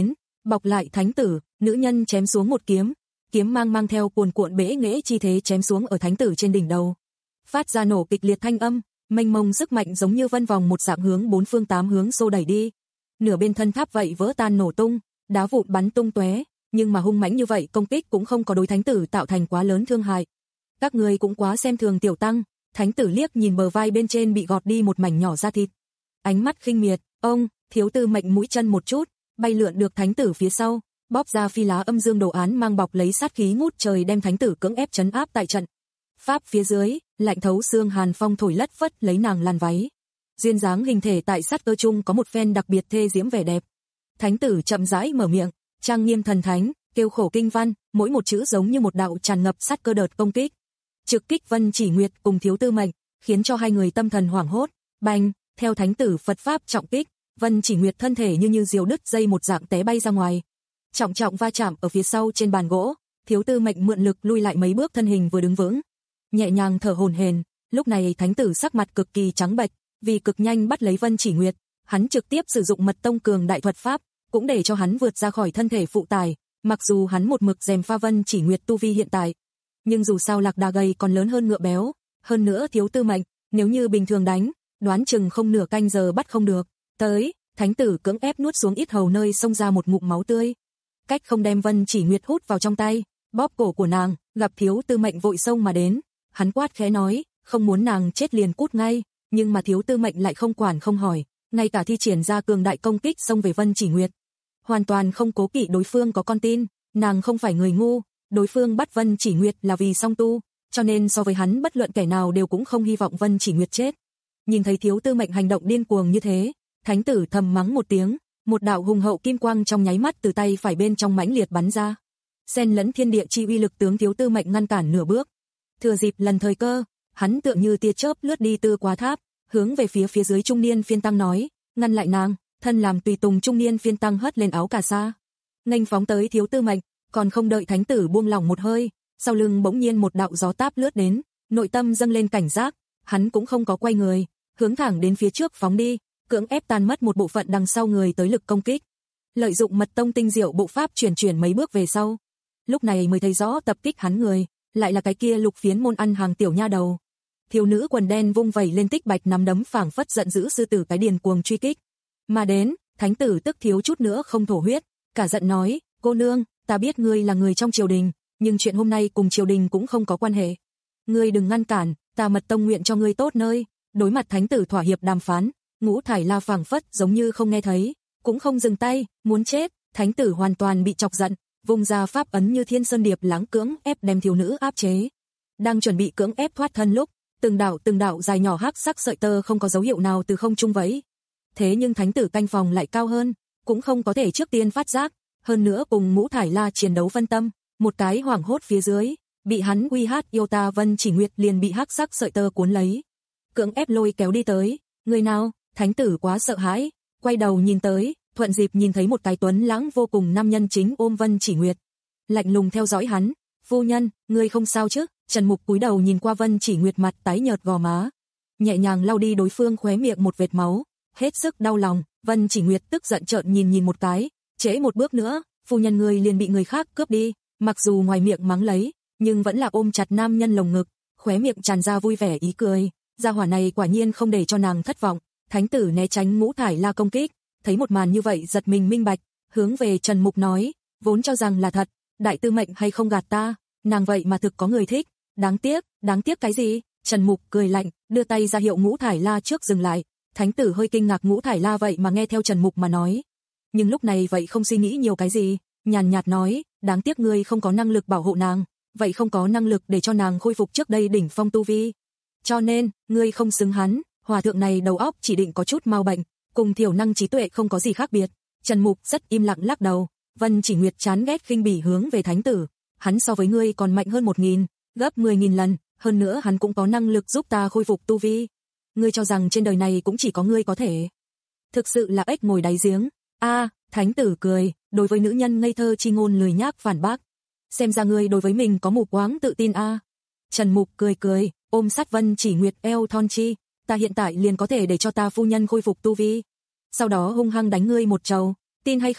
bọc lại thánh tử, nữ nhân chém xuống một kiếm, kiếm mang mang theo cuồn cuộn bể nghễ chi thế chém xuống ở thánh tử trên đỉnh đầu. Phát ra nổ kịch liệt thanh âm, mênh mông sức mạnh giống như vân vòng một dạng hướng bốn phương tám hướng xô đẩy đi. Nửa bên thân tháp vậy vỡ tan nổ tung, đá vụn bắn tung tóe, nhưng mà hung mãnh như vậy công kích cũng không có đối thánh tử tạo thành quá lớn thương hại. Các người cũng quá xem thường tiểu tăng, thánh tử liếc nhìn bờ vai bên trên bị gọt đi một mảnh nhỏ da thịt. Ánh mắt khinh miệt, ông, thiếu tư mệnh mũi chân một chút, bay lượn được thánh tử phía sau, bóp ra phi lá âm dương đồ án mang bọc lấy sát khí ngút trời đem thánh tử cưỡng ép trấn áp tại trận. Pháp phía dưới, lạnh thấu xương hàn phong thổi lất phất lấy nàng làn váy. Duyên dáng hình thể tại sát cơ trung có một phen đặc biệt thê diễm vẻ đẹp. Thánh tử chậm rãi mở miệng, trang nghiêm thần thánh, kêu khổ kinh văn, mỗi một chữ giống như một đạo tràn ngập sát cơ đợt công kích. Trực kích Vân Chỉ Nguyệt cùng thiếu tư mệnh, khiến cho hai người tâm thần hoảng hốt. Bành, theo thánh tử Phật pháp trọng kích, Vân Chỉ Nguyệt thân thể như như diều đứt dây một dạng té bay ra ngoài. Trọng trọng va chạm ở phía sau trên bàn gỗ, thiếu tư mệnh mượn lực lui lại mấy bước thân hình vừa đứng vững. Nhẹ nhàng thở hổn hển, lúc này thánh tử sắc mặt cực kỳ trắng bệch, vì cực nhanh bắt lấy Vân Chỉ Nguyệt, hắn trực tiếp sử dụng mật tông cường đại thuật pháp, cũng để cho hắn vượt ra khỏi thân thể phụ tải, mặc dù hắn một mực rèm pha Vân Chỉ Nguyệt tu vi hiện tại, nhưng dù sao lạc đà gầy còn lớn hơn ngựa béo, hơn nữa thiếu tư mệnh, nếu như bình thường đánh, đoán chừng không nửa canh giờ bắt không được. Tới, thánh tử cưỡng ép nuốt xuống ít hầu nơi xông ra một ngụm máu tươi. Cách không đem Vân Chỉ Nguyệt hút vào trong tay, bóp cổ của nàng, gặp thiếu tư mệnh vội xông mà đến, hắn quát khẽ nói, không muốn nàng chết liền cút ngay, nhưng mà thiếu tư mệnh lại không quản không hỏi, ngay cả thi triển ra cường đại công kích xông về Vân Chỉ Nguyệt. Hoàn toàn không cố kỵ đối phương có con tin, nàng không phải người ngu, đối phương bắt Vân Chỉ Nguyệt là vì song tu, cho nên so với hắn bất luận kẻ nào đều cũng không hy vọng Vân Chỉ Nguyệt chết. Nhìn thấy thiếu tư mệnh hành động điên cuồng như thế, thánh tử thầm mắng một tiếng, một đạo hùng hậu kim quang trong nháy mắt từ tay phải bên trong mãnh liệt bắn ra. Xen lẫn thiên địa chi uy lực tướng thiếu tư mệnh ngăn cản nửa bước. Thừa dịp lần thời cơ, hắn tựa như tia chớp lướt đi từ quá tháp, hướng về phía phía dưới trung niên phiên tăng nói, ngăn lại nàng, thân làm tùy tùng trung niên phiên tăng hất lên áo cà sa, nghênh phóng tới thiếu tư mệnh, còn không đợi thánh tử buông lỏng một hơi, sau lưng bỗng nhiên một đạo gió táp lướt đến, nội tâm dâng lên cảnh giác, hắn cũng không có quay người, hướng thẳng đến phía trước phóng đi, cưỡng ép tan mất một bộ phận đằng sau người tới lực công kích. Lợi dụng mật tông tinh diệu bộ pháp chuyển chuyển mấy bước về sau, lúc này mới thấy rõ tập kích hắn người, lại là cái kia Lục Phiến môn ăn hàng tiểu nha đầu. Thiếu nữ quần đen vung vẩy lên tích bạch nắm đấm phảng phất giận dữ sư tử cái điền cuồng truy kích. Mà đến, thánh tử tức thiếu chút nữa không thổ huyết, cả giận nói, cô nương, ta biết ngươi là người trong triều đình, nhưng chuyện hôm nay cùng triều đình cũng không có quan hệ. Ngươi đừng ngăn cản, ta mật tông nguyện cho ngươi tốt nơi. Đối mặt thánh tử thỏa hiệp đàm phán, Ngũ Thải La phảng phất giống như không nghe thấy, cũng không dừng tay, muốn chết. Thánh tử hoàn toàn bị chọc giận, vùng ra pháp ấn như thiên sơn điệp láng cưỡng ép đem thiếu nữ áp chế. Đang chuẩn bị cưỡng ép thoát thân lúc, từng đạo từng đạo dài nhỏ hắc sắc sợi tơ không có dấu hiệu nào từ không trung vẫy. Thế nhưng thánh tử canh phòng lại cao hơn, cũng không có thể trước tiên phát giác, hơn nữa cùng Ngũ Thải La chiến đấu phân tâm, một cái hoảng hốt phía dưới, bị hắn uy hát yêu ta Vân Chỉ Nguyệt liền bị hắc sắc sợi tơ cuốn lấy, cưỡng ép lôi kéo đi tới. Người nào? Thánh tử quá sợ hãi, quay đầu nhìn tới, thuận dịp nhìn thấy một cái tuấn lãng vô cùng nam nhân chính ôm Vân Chỉ Nguyệt, lạnh lùng theo dõi hắn. Phu nhân, ngươi không sao chứ? Trần Mục cúi đầu nhìn qua Vân Chỉ Nguyệt mặt tái nhợt gò má, nhẹ nhàng lau đi đối phương khóe miệng một vệt máu, hết sức đau lòng. Vân Chỉ Nguyệt tức giận trợn nhìn nhìn một cái, trễ một bước nữa, phu nhân ngươi liền bị người khác cướp đi. Mặc dù ngoài miệng mắng lấy, nhưng vẫn là ôm chặt nam nhân lồng ngực, khóe miệng tràn ra vui vẻ ý cười. Gia hỏa này quả nhiên không để cho nàng thất vọng. Thánh tử né tránh Ngũ Thải La công kích, thấy một màn như vậy giật mình minh bạch, hướng về Trần Mục nói, vốn cho rằng là thật, đại tư mệnh hay không gạt ta, nàng vậy mà thực có người thích, đáng tiếc, đáng tiếc cái gì? Trần Mục cười lạnh, đưa tay ra hiệu Ngũ Thải La trước dừng lại. Thánh tử hơi kinh ngạc Ngũ Thải La vậy mà nghe theo Trần Mục mà nói, nhưng lúc này vậy không suy nghĩ nhiều cái gì, nhàn nhạt nói, đáng tiếc ngươi không có năng lực bảo hộ nàng, vậy không có năng lực để cho nàng khôi phục trước đây đỉnh phong tu vi, cho nên ngươi không xứng hắn. Hòa thượng này đầu óc chỉ định có chút mau bệnh, cùng thiểu năng trí tuệ không có gì khác biệt. Trần Mục rất im lặng lắc đầu. Vân Chỉ Nguyệt chán ghét khinh bỉ hướng về thánh tử, hắn so với ngươi còn mạnh hơn một nghìn, gấp mười nghìn lần, hơn nữa hắn cũng có năng lực giúp ta khôi phục tu vi. Ngươi cho rằng trên đời này cũng chỉ có ngươi có thể? Thực sự là ếch ngồi đáy giếng. A, à, thánh tử cười, đối với nữ nhân ngây thơ chi ngôn lười nhác phản bác. Xem ra ngươi đối với mình có mù quáng tự tin a. À. Trần Mục cười cười, ôm sát Vân Chỉ Nguyệt eo thon chi, ta hiện tại liền có thể để cho ta phu nhân khôi phục tu vi, sau đó hung hăng đánh ngươi một trầu, tin hay không?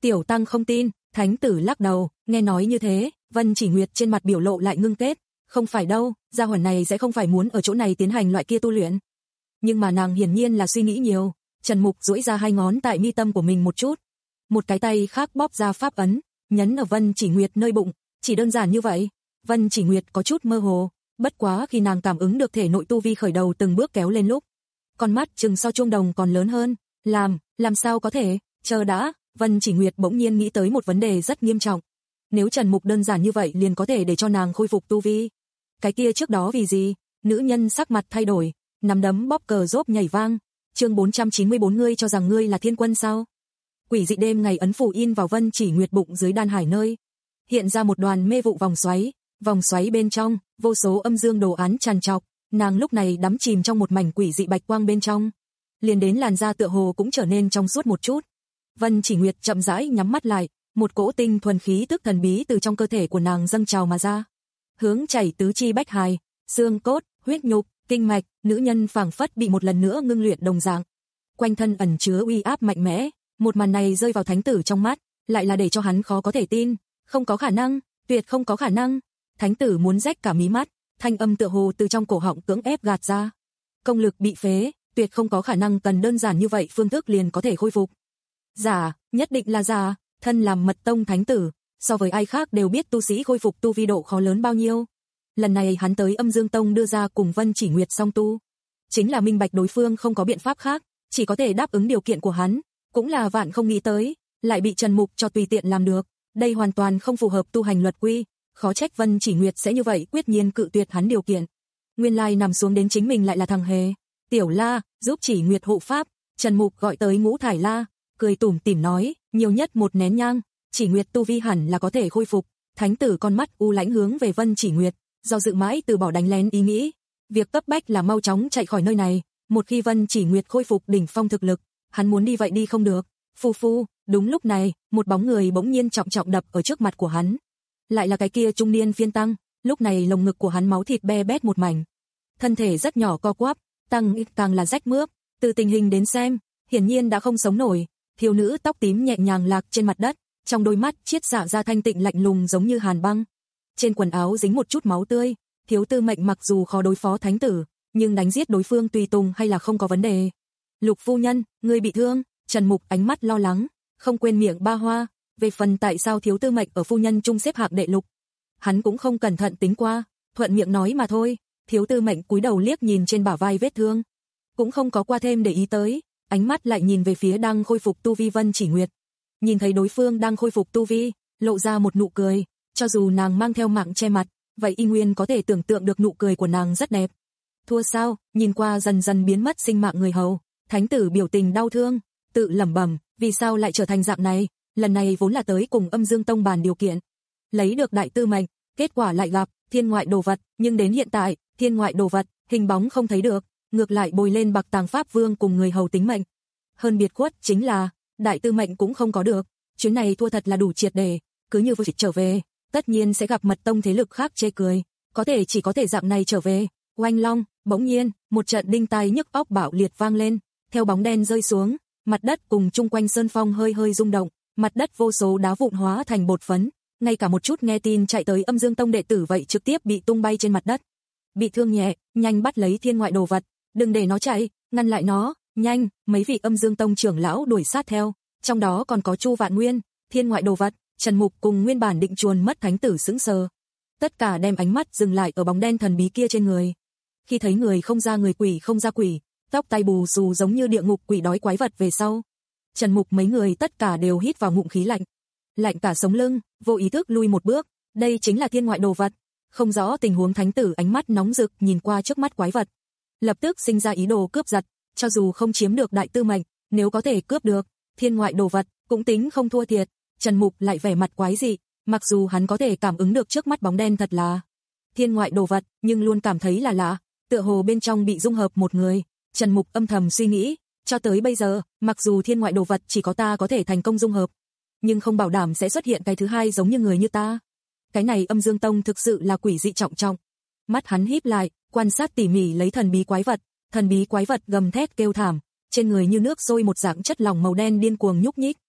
Tiểu tăng không tin, thánh tử lắc đầu, nghe nói như thế, Vân Chỉ Nguyệt trên mặt biểu lộ lại ngưng kết, không phải đâu, gia hỏa này sẽ không phải muốn ở chỗ này tiến hành loại kia tu luyện. Nhưng mà nàng hiển nhiên là suy nghĩ nhiều, Trần Mục duỗi ra hai ngón tại mi tâm của mình một chút, một cái tay khác bóp ra pháp ấn, nhấn ở Vân Chỉ Nguyệt nơi bụng, chỉ đơn giản như vậy. Vân Chỉ Nguyệt có chút mơ hồ, bất quá khi nàng cảm ứng được thể nội tu vi khởi đầu từng bước kéo lên lúc, con mắt chừng so chuông đồng còn lớn hơn, làm, làm sao có thể, chờ đã, Vân Chỉ Nguyệt bỗng nhiên nghĩ tới một vấn đề rất nghiêm trọng. Nếu Trần Mục đơn giản như vậy liền có thể để cho nàng khôi phục tu vi, cái kia trước đó vì gì? Nữ nhân sắc mặt thay đổi, nắm đấm bóp cờ rốp nhảy vang. Chương bốn trăm chín mươi bốn, ngươi cho rằng ngươi là thiên quân sao? Quỷ dị đêm ngày ấn phủ in vào Vân Chỉ Nguyệt bụng dưới đan hải nơi, hiện ra một đoàn mê vụ vòng xoáy, vòng xoáy bên trong, vô số âm dương đồ án tràn trọc, nàng lúc này đắm chìm trong một mảnh quỷ dị bạch quang bên trong, liền đến làn da tựa hồ cũng trở nên trong suốt một chút. Vân Chỉ Nguyệt chậm rãi nhắm mắt lại, một cỗ tinh thuần khí tức thần bí từ trong cơ thể của nàng dâng trào mà ra, hướng chảy tứ chi bách hài, xương cốt, huyết nhục, kinh mạch, nữ nhân phảng phất bị một lần nữa ngưng luyện đồng dạng. Quanh thân ẩn chứa uy áp mạnh mẽ, một màn này rơi vào thánh tử trong mắt, lại là để cho hắn khó có thể tin, không có khả năng, tuyệt không có khả năng. Thánh tử muốn rách cả mí mắt, thanh âm tựa hồ từ trong cổ họng cưỡng ép gạt ra. Công lực bị phế, tuyệt không có khả năng cần đơn giản như vậy phương thức liền có thể khôi phục. Giả, nhất định là giả, thân làm mật tông thánh tử, so với ai khác đều biết tu sĩ khôi phục tu vi độ khó lớn bao nhiêu. Lần này hắn tới Âm Dương Tông đưa ra cùng Vân Chỉ Nguyệt song tu, chính là minh bạch đối phương không có biện pháp khác, chỉ có thể đáp ứng điều kiện của hắn, cũng là vạn không nghĩ tới, lại bị Trần Mục cho tùy tiện làm được, đây hoàn toàn không phù hợp tu hành luật quy, khó trách Vân Chỉ Nguyệt sẽ như vậy quyết nhiên cự tuyệt hắn điều kiện. Nguyên lai nằm xuống đến chính mình lại là thằng hề. Tiểu La, giúp Chỉ Nguyệt hộ pháp. Trần Mục gọi tới Ngũ Thải La, cười tủm tỉm nói, nhiều nhất một nén nhang, Chỉ Nguyệt tu vi hẳn là có thể khôi phục. Thánh tử con mắt u lãnh hướng về Vân Chỉ Nguyệt, do dự mãi từ bỏ đánh lén ý nghĩ, việc cấp bách là mau chóng chạy khỏi nơi này, một khi Vân Chỉ Nguyệt khôi phục đỉnh phong thực lực, hắn muốn đi vậy đi không được. Phu phu, đúng lúc này, một bóng người bỗng nhiên trọng trọng đập ở trước mặt của hắn. Lại là cái kia trung niên phiên tăng, lúc này lồng ngực của hắn máu thịt be bét một mảnh. Thân thể rất nhỏ co quắp, tăng ít càng là rách mướp, từ tình hình đến xem, hiển nhiên đã không sống nổi. Thiếu nữ tóc tím nhẹ nhàng lạc trên mặt đất, trong đôi mắt chiết xạ ra thanh tịnh lạnh lùng giống như hàn băng. Trên quần áo dính một chút máu tươi, Thiếu Tư Mệnh mặc dù khó đối phó thánh tử, nhưng đánh giết đối phương tùy tùng hay là không có vấn đề. Lục phu nhân, ngươi bị thương? Trần Mục ánh mắt lo lắng, không quên miệng ba hoa, về phần tại sao Thiếu Tư Mệnh ở phu nhân chung xếp hạng đệ lục, hắn cũng không cẩn thận tính qua, thuận miệng nói mà thôi. Thiếu Tư Mệnh cúi đầu liếc nhìn trên bả vai vết thương, cũng không có qua thêm để ý tới, ánh mắt lại nhìn về phía đang khôi phục tu vi Vân Chỉ Nguyệt. Nhìn thấy đối phương đang khôi phục tu vi, lộ ra một nụ cười, cho dù nàng mang theo mạng che mặt, vậy y nguyên có thể tưởng tượng được nụ cười của nàng rất đẹp. Thua sao? Nhìn qua dần dần biến mất sinh mạng người hầu, thánh tử biểu tình đau thương, tự lẩm bẩm, vì sao lại trở thành dạng này, lần này vốn là tới cùng Âm Dương Tông bàn điều kiện, lấy được đại tư mệnh, kết quả lại gặp thiên ngoại đồ vật, nhưng đến hiện tại, thiên ngoại đồ vật, hình bóng không thấy được, ngược lại bồi lên Bạc Tàng Pháp Vương cùng người hầu tính mệnh. Hơn biệt khuất chính là, đại tư mệnh cũng không có được, chuyến này thua thật là đủ triệt để, cứ như vừa trở về, tất nhiên sẽ gặp mật tông thế lực khác chê cười, có thể chỉ có thể dạng này trở về. Oanh long, bỗng nhiên, một trận đinh tai nhức óc bạo liệt vang lên, theo bóng đen rơi xuống, mặt đất cùng chung quanh sơn phong hơi hơi rung động, mặt đất vô số đá vụn hóa thành bột phấn, ngay cả một chút nghe tin chạy tới Âm Dương Tông đệ tử vậy trực tiếp bị tung bay trên mặt đất. Bị thương nhẹ, nhanh bắt lấy thiên ngoại đồ vật, đừng để nó chạy, ngăn lại nó, nhanh. Mấy vị Âm Dương Tông trưởng lão đuổi sát theo, trong đó còn có Chu Vạn Nguyên. Thiên ngoại đồ vật, Trần Mục cùng nguyên bản định chuồn mất thánh tử sững sờ, tất cả đem ánh mắt dừng lại ở bóng đen thần bí kia trên người. Khi thấy người không ra người, quỷ không ra quỷ, tóc tai bù xù giống như địa ngục quỷ đói quái vật về sau, Trần Mục mấy người tất cả đều hít vào ngụm khí lạnh, lạnh cả sống lưng, vô ý thức lui một bước. Đây chính là thiên ngoại đồ vật. Không rõ tình huống, thánh tử ánh mắt nóng rực nhìn qua trước mắt quái vật, lập tức sinh ra ý đồ cướp giật. Cho dù không chiếm được đại tư mệnh, nếu có thể cướp được thiên ngoại đồ vật, cũng tính không thua thiệt. Trần Mục lại vẻ mặt quái dị, mặc dù hắn có thể cảm ứng được trước mắt bóng đen thật là thiên ngoại đồ vật, nhưng luôn cảm thấy là lạ, tựa hồ bên trong bị dung hợp một người. Trần Mục âm thầm suy nghĩ, cho tới bây giờ, mặc dù thiên ngoại đồ vật chỉ có ta có thể thành công dung hợp, nhưng không bảo đảm sẽ xuất hiện cái thứ hai giống như người như ta. Cái này Âm Dương Tông thực sự là quỷ dị trọng trọng. Mắt hắn híp lại, quan sát tỉ mỉ lấy thần bí quái vật. Thần bí quái vật gầm thét kêu thảm, trên người như nước sôi một dạng chất lỏng màu đen điên cuồng nhúc nhích,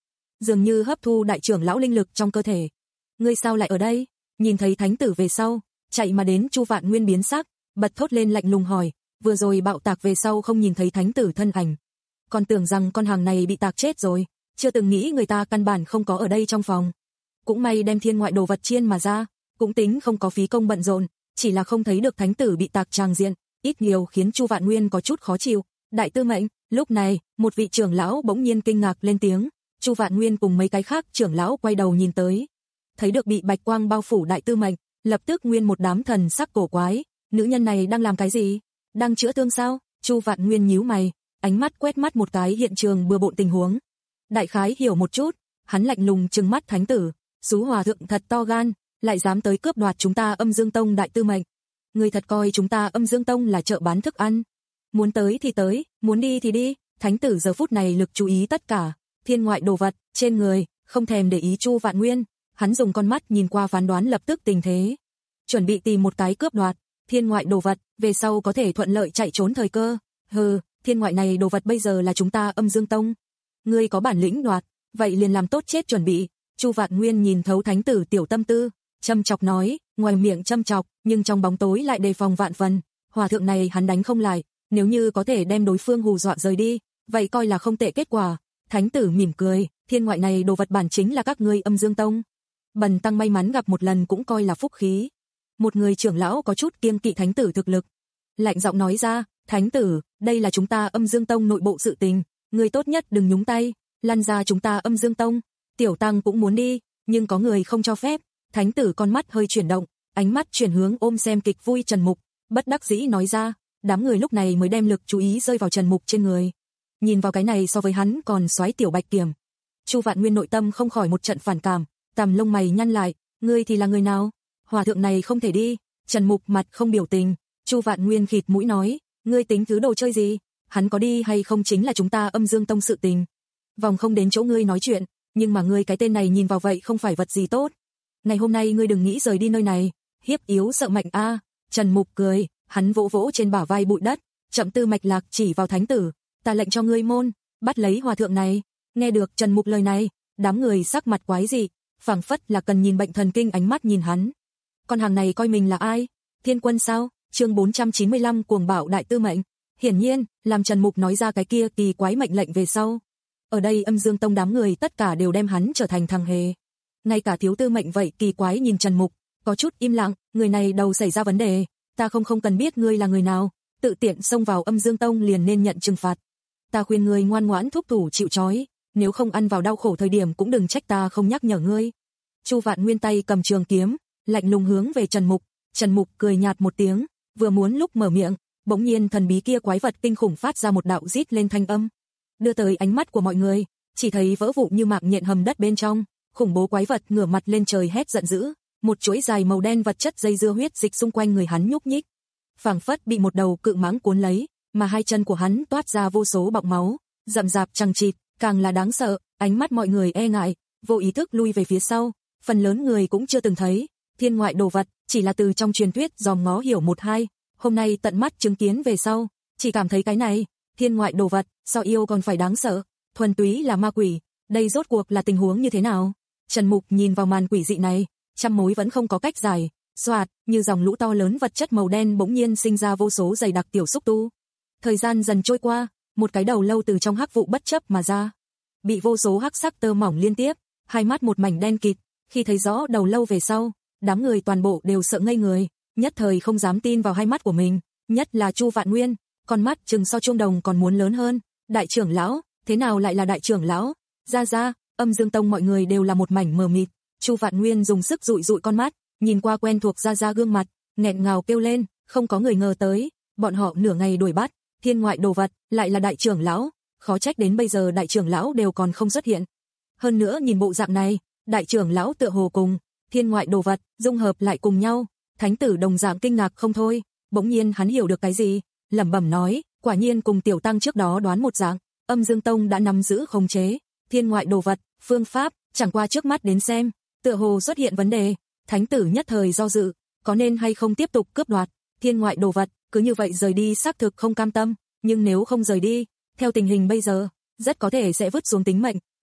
dường như hấp thu đại trưởng lão linh lực trong cơ thể. Ngươi sao lại ở đây? Nhìn thấy thánh tử về sau, chạy mà đến Chu Vạn Nguyên biến sắc, bật thốt lên lạnh lùng hỏi, vừa rồi bạo tạc về sau không nhìn thấy thánh tử thân ảnh. Còn tưởng rằng con hàng này bị tạc chết rồi, chưa từng nghĩ người ta căn bản không có ở đây trong phòng. Cũng may đem thiên ngoại đồ vật chiên mà ra, cũng tính không có phí công bận rộn, chỉ là không thấy được thánh tử bị tạc tràng diện, ít nhiều khiến Chu Vạn Nguyên có chút khó chịu. Đại tư mệnh, lúc này, một vị trưởng lão bỗng nhiên kinh ngạc lên tiếng, Chu Vạn Nguyên cùng mấy cái khác trưởng lão quay đầu nhìn tới. Thấy được bị bạch quang bao phủ đại tư mệnh, lập tức nguyên một đám thần sắc cổ quái, nữ nhân này đang làm cái gì? Đang chữa thương sao? Chu Vạn Nguyên nhíu mày, ánh mắt quét mắt một cái hiện trường bừa bộn tình huống. Đại khái hiểu một chút, hắn lạnh lùng trừng mắt thánh tử, Sú hòa thượng thật to gan, lại dám tới cướp đoạt chúng ta Âm Dương Tông đại tư mệnh. Người thật coi chúng ta Âm Dương Tông là chợ bán thức ăn. Muốn tới thì tới, muốn đi thì đi. Thánh tử giờ phút này lực chú ý tất cả, thiên ngoại đồ vật, trên người, không thèm để ý Chu Vạn Nguyên. Hắn dùng con mắt nhìn qua phán đoán lập tức tình thế. Chuẩn bị tìm một cái cướp đoạt, thiên ngoại đồ vật, về sau có thể thuận lợi chạy trốn thời cơ. Hừ, thiên ngoại này đồ vật bây giờ là chúng ta Âm Dương Tông. Ngươi có bản lĩnh đoạt, vậy liền làm tốt chết chuẩn bị. Chu Vạn Nguyên nhìn thấu thánh tử tiểu tâm tư, châm chọc nói, ngoài miệng châm chọc, nhưng trong bóng tối lại đề phòng vạn phần. Hòa thượng này hắn đánh không lại, nếu như có thể đem đối phương hù dọa rời đi, vậy coi là không tệ kết quả. Thánh tử mỉm cười, thiên ngoại này đồ vật bản chính là các ngươi Âm Dương Tông. Bần tăng may mắn gặp một lần cũng coi là phúc khí. Một người trưởng lão có chút kiêng kỵ thánh tử thực lực, lạnh giọng nói ra, thánh tử, đây là chúng ta Âm Dương Tông nội bộ sự tình, người tốt nhất đừng nhúng tay, lăn ra chúng ta Âm Dương Tông. Tiểu tăng cũng muốn đi, nhưng có người không cho phép. Thánh tử con mắt hơi chuyển động, ánh mắt chuyển hướng ôm xem kịch vui Trần Mục, bất đắc dĩ nói ra, đám người lúc này mới đem lực chú ý rơi vào Trần Mục trên người. Nhìn vào cái này so với hắn còn xoáy tiểu bạch kiểm. Chu Vạn Nguyên nội tâm không khỏi một trận phản cảm, tằm lông mày nhăn lại, ngươi thì là người nào? Hòa thượng này không thể đi. Trần Mục mặt không biểu tình, Chu Vạn Nguyên khịt mũi nói, ngươi tính thứ đồ chơi gì? Hắn có đi hay không chính là chúng ta Âm Dương Tông sự tình. Vòng không đến chỗ ngươi nói chuyện, nhưng mà ngươi cái tên này nhìn vào vậy không phải vật gì tốt. Ngày hôm nay ngươi đừng nghĩ rời đi nơi này, hiếp yếu sợ mạnh a. Trần Mục cười, hắn vỗ vỗ trên bả vai bụi đất, chậm tư mạch lạc chỉ vào thánh tử, ta lệnh cho ngươi môn, bắt lấy hòa thượng này. Nghe được Trần Mục lời này, đám người sắc mặt quái dị, phảng phất là cần nhìn bệnh thần kinh ánh mắt nhìn hắn. Con hàng này coi mình là ai? Thiên quân sao? Chương bốn trăm chín mươi lăm cuồng bạo đại tư mệnh. Hiển nhiên, làm Trần Mục nói ra cái kia kỳ quái mệnh lệnh về sau, ở đây Âm Dương Tông đám người tất cả đều đem hắn trở thành thằng hề. Ngay cả thiếu tư mệnh vậy kỳ quái nhìn Trần Mục, có chút im lặng, người này đầu xảy ra vấn đề, ta không không cần biết ngươi là người nào, tự tiện xông vào Âm Dương Tông liền nên nhận trừng phạt. Ta khuyên ngươi ngoan ngoãn thúc thủ chịu trói, nếu không ăn vào đau khổ thời điểm cũng đừng trách ta không nhắc nhở ngươi. Chu Vạn Nguyên tay cầm trường kiếm, lạnh lùng hướng về Trần Mục. Trần Mục cười nhạt một tiếng, vừa muốn lúc mở miệng, bỗng nhiên thần bí kia quái vật kinh khủng phát ra một đạo rít lên thanh âm, đưa tới ánh mắt của mọi người, chỉ thấy vỡ vụn như mạng nhện hầm đất bên trong, khủng bố quái vật ngửa mặt lên trời hét giận dữ, một chuỗi dài màu đen vật chất dây dưa huyết dịch xung quanh người hắn nhúc nhích, phảng phất bị một đầu cự mãng cuốn lấy, mà hai chân của hắn toát ra vô số bọng máu, rậm rạp chằng chịt, càng là đáng sợ. Ánh mắt mọi người e ngại, vô ý thức lui về phía sau, phần lớn người cũng chưa từng thấy thiên ngoại đồ vật, chỉ là từ trong truyền thuyết dòm ngó hiểu một hai, hôm nay tận mắt chứng kiến về sau, chỉ cảm thấy cái này, thiên ngoại đồ vật, sao yêu còn phải đáng sợ, thuần túy là ma quỷ, đây rốt cuộc là tình huống như thế nào? Trần Mục nhìn vào màn quỷ dị này, trăm mối vẫn không có cách giải, xoạt, như dòng lũ to lớn vật chất màu đen bỗng nhiên sinh ra vô số dày đặc tiểu xúc tu. Thời gian dần trôi qua, một cái đầu lâu từ trong hắc vụ bất chấp mà ra, bị vô số hắc sắc tơ mỏng liên tiếp, hai mắt một mảnh đen kịt, khi thấy rõ đầu lâu về sau, đám người toàn bộ đều sợ ngây người, nhất thời không dám tin vào hai mắt của mình, nhất là Chu Vạn Nguyên, con mắt chừng so chuông đồng còn muốn lớn hơn. Đại trưởng lão, thế nào lại là đại trưởng lão? Ra ra, Âm Dương Tông mọi người đều là một mảnh mờ mịt. Chu Vạn Nguyên dùng sức dụi dụi con mắt, nhìn qua quen thuộc ra ra gương mặt, nghẹn ngào kêu lên, không có người ngờ tới, bọn họ nửa ngày đuổi bắt, thiên ngoại đồ vật, lại là đại trưởng lão, khó trách đến bây giờ đại trưởng lão đều còn không xuất hiện. Hơn nữa nhìn bộ dạng này, đại trưởng lão tựa hồ cùng thiên ngoại đồ vật dung hợp lại cùng nhau. Thánh tử đồng dạng kinh ngạc không thôi, bỗng nhiên hắn hiểu được cái gì, lẩm bẩm nói, quả nhiên cùng tiểu tăng trước đó đoán một dạng, Âm Dương Tông đã nắm giữ khống chế thiên ngoại đồ vật, phương pháp, chẳng qua trước mắt đến xem, tựa hồ xuất hiện vấn đề. Thánh tử nhất thời do dự, có nên hay không tiếp tục cướp đoạt thiên ngoại đồ vật, cứ như vậy rời đi xác thực không cam tâm, nhưng nếu không rời đi, theo tình hình bây giờ, rất có thể sẽ vứt xuống tính mệnh.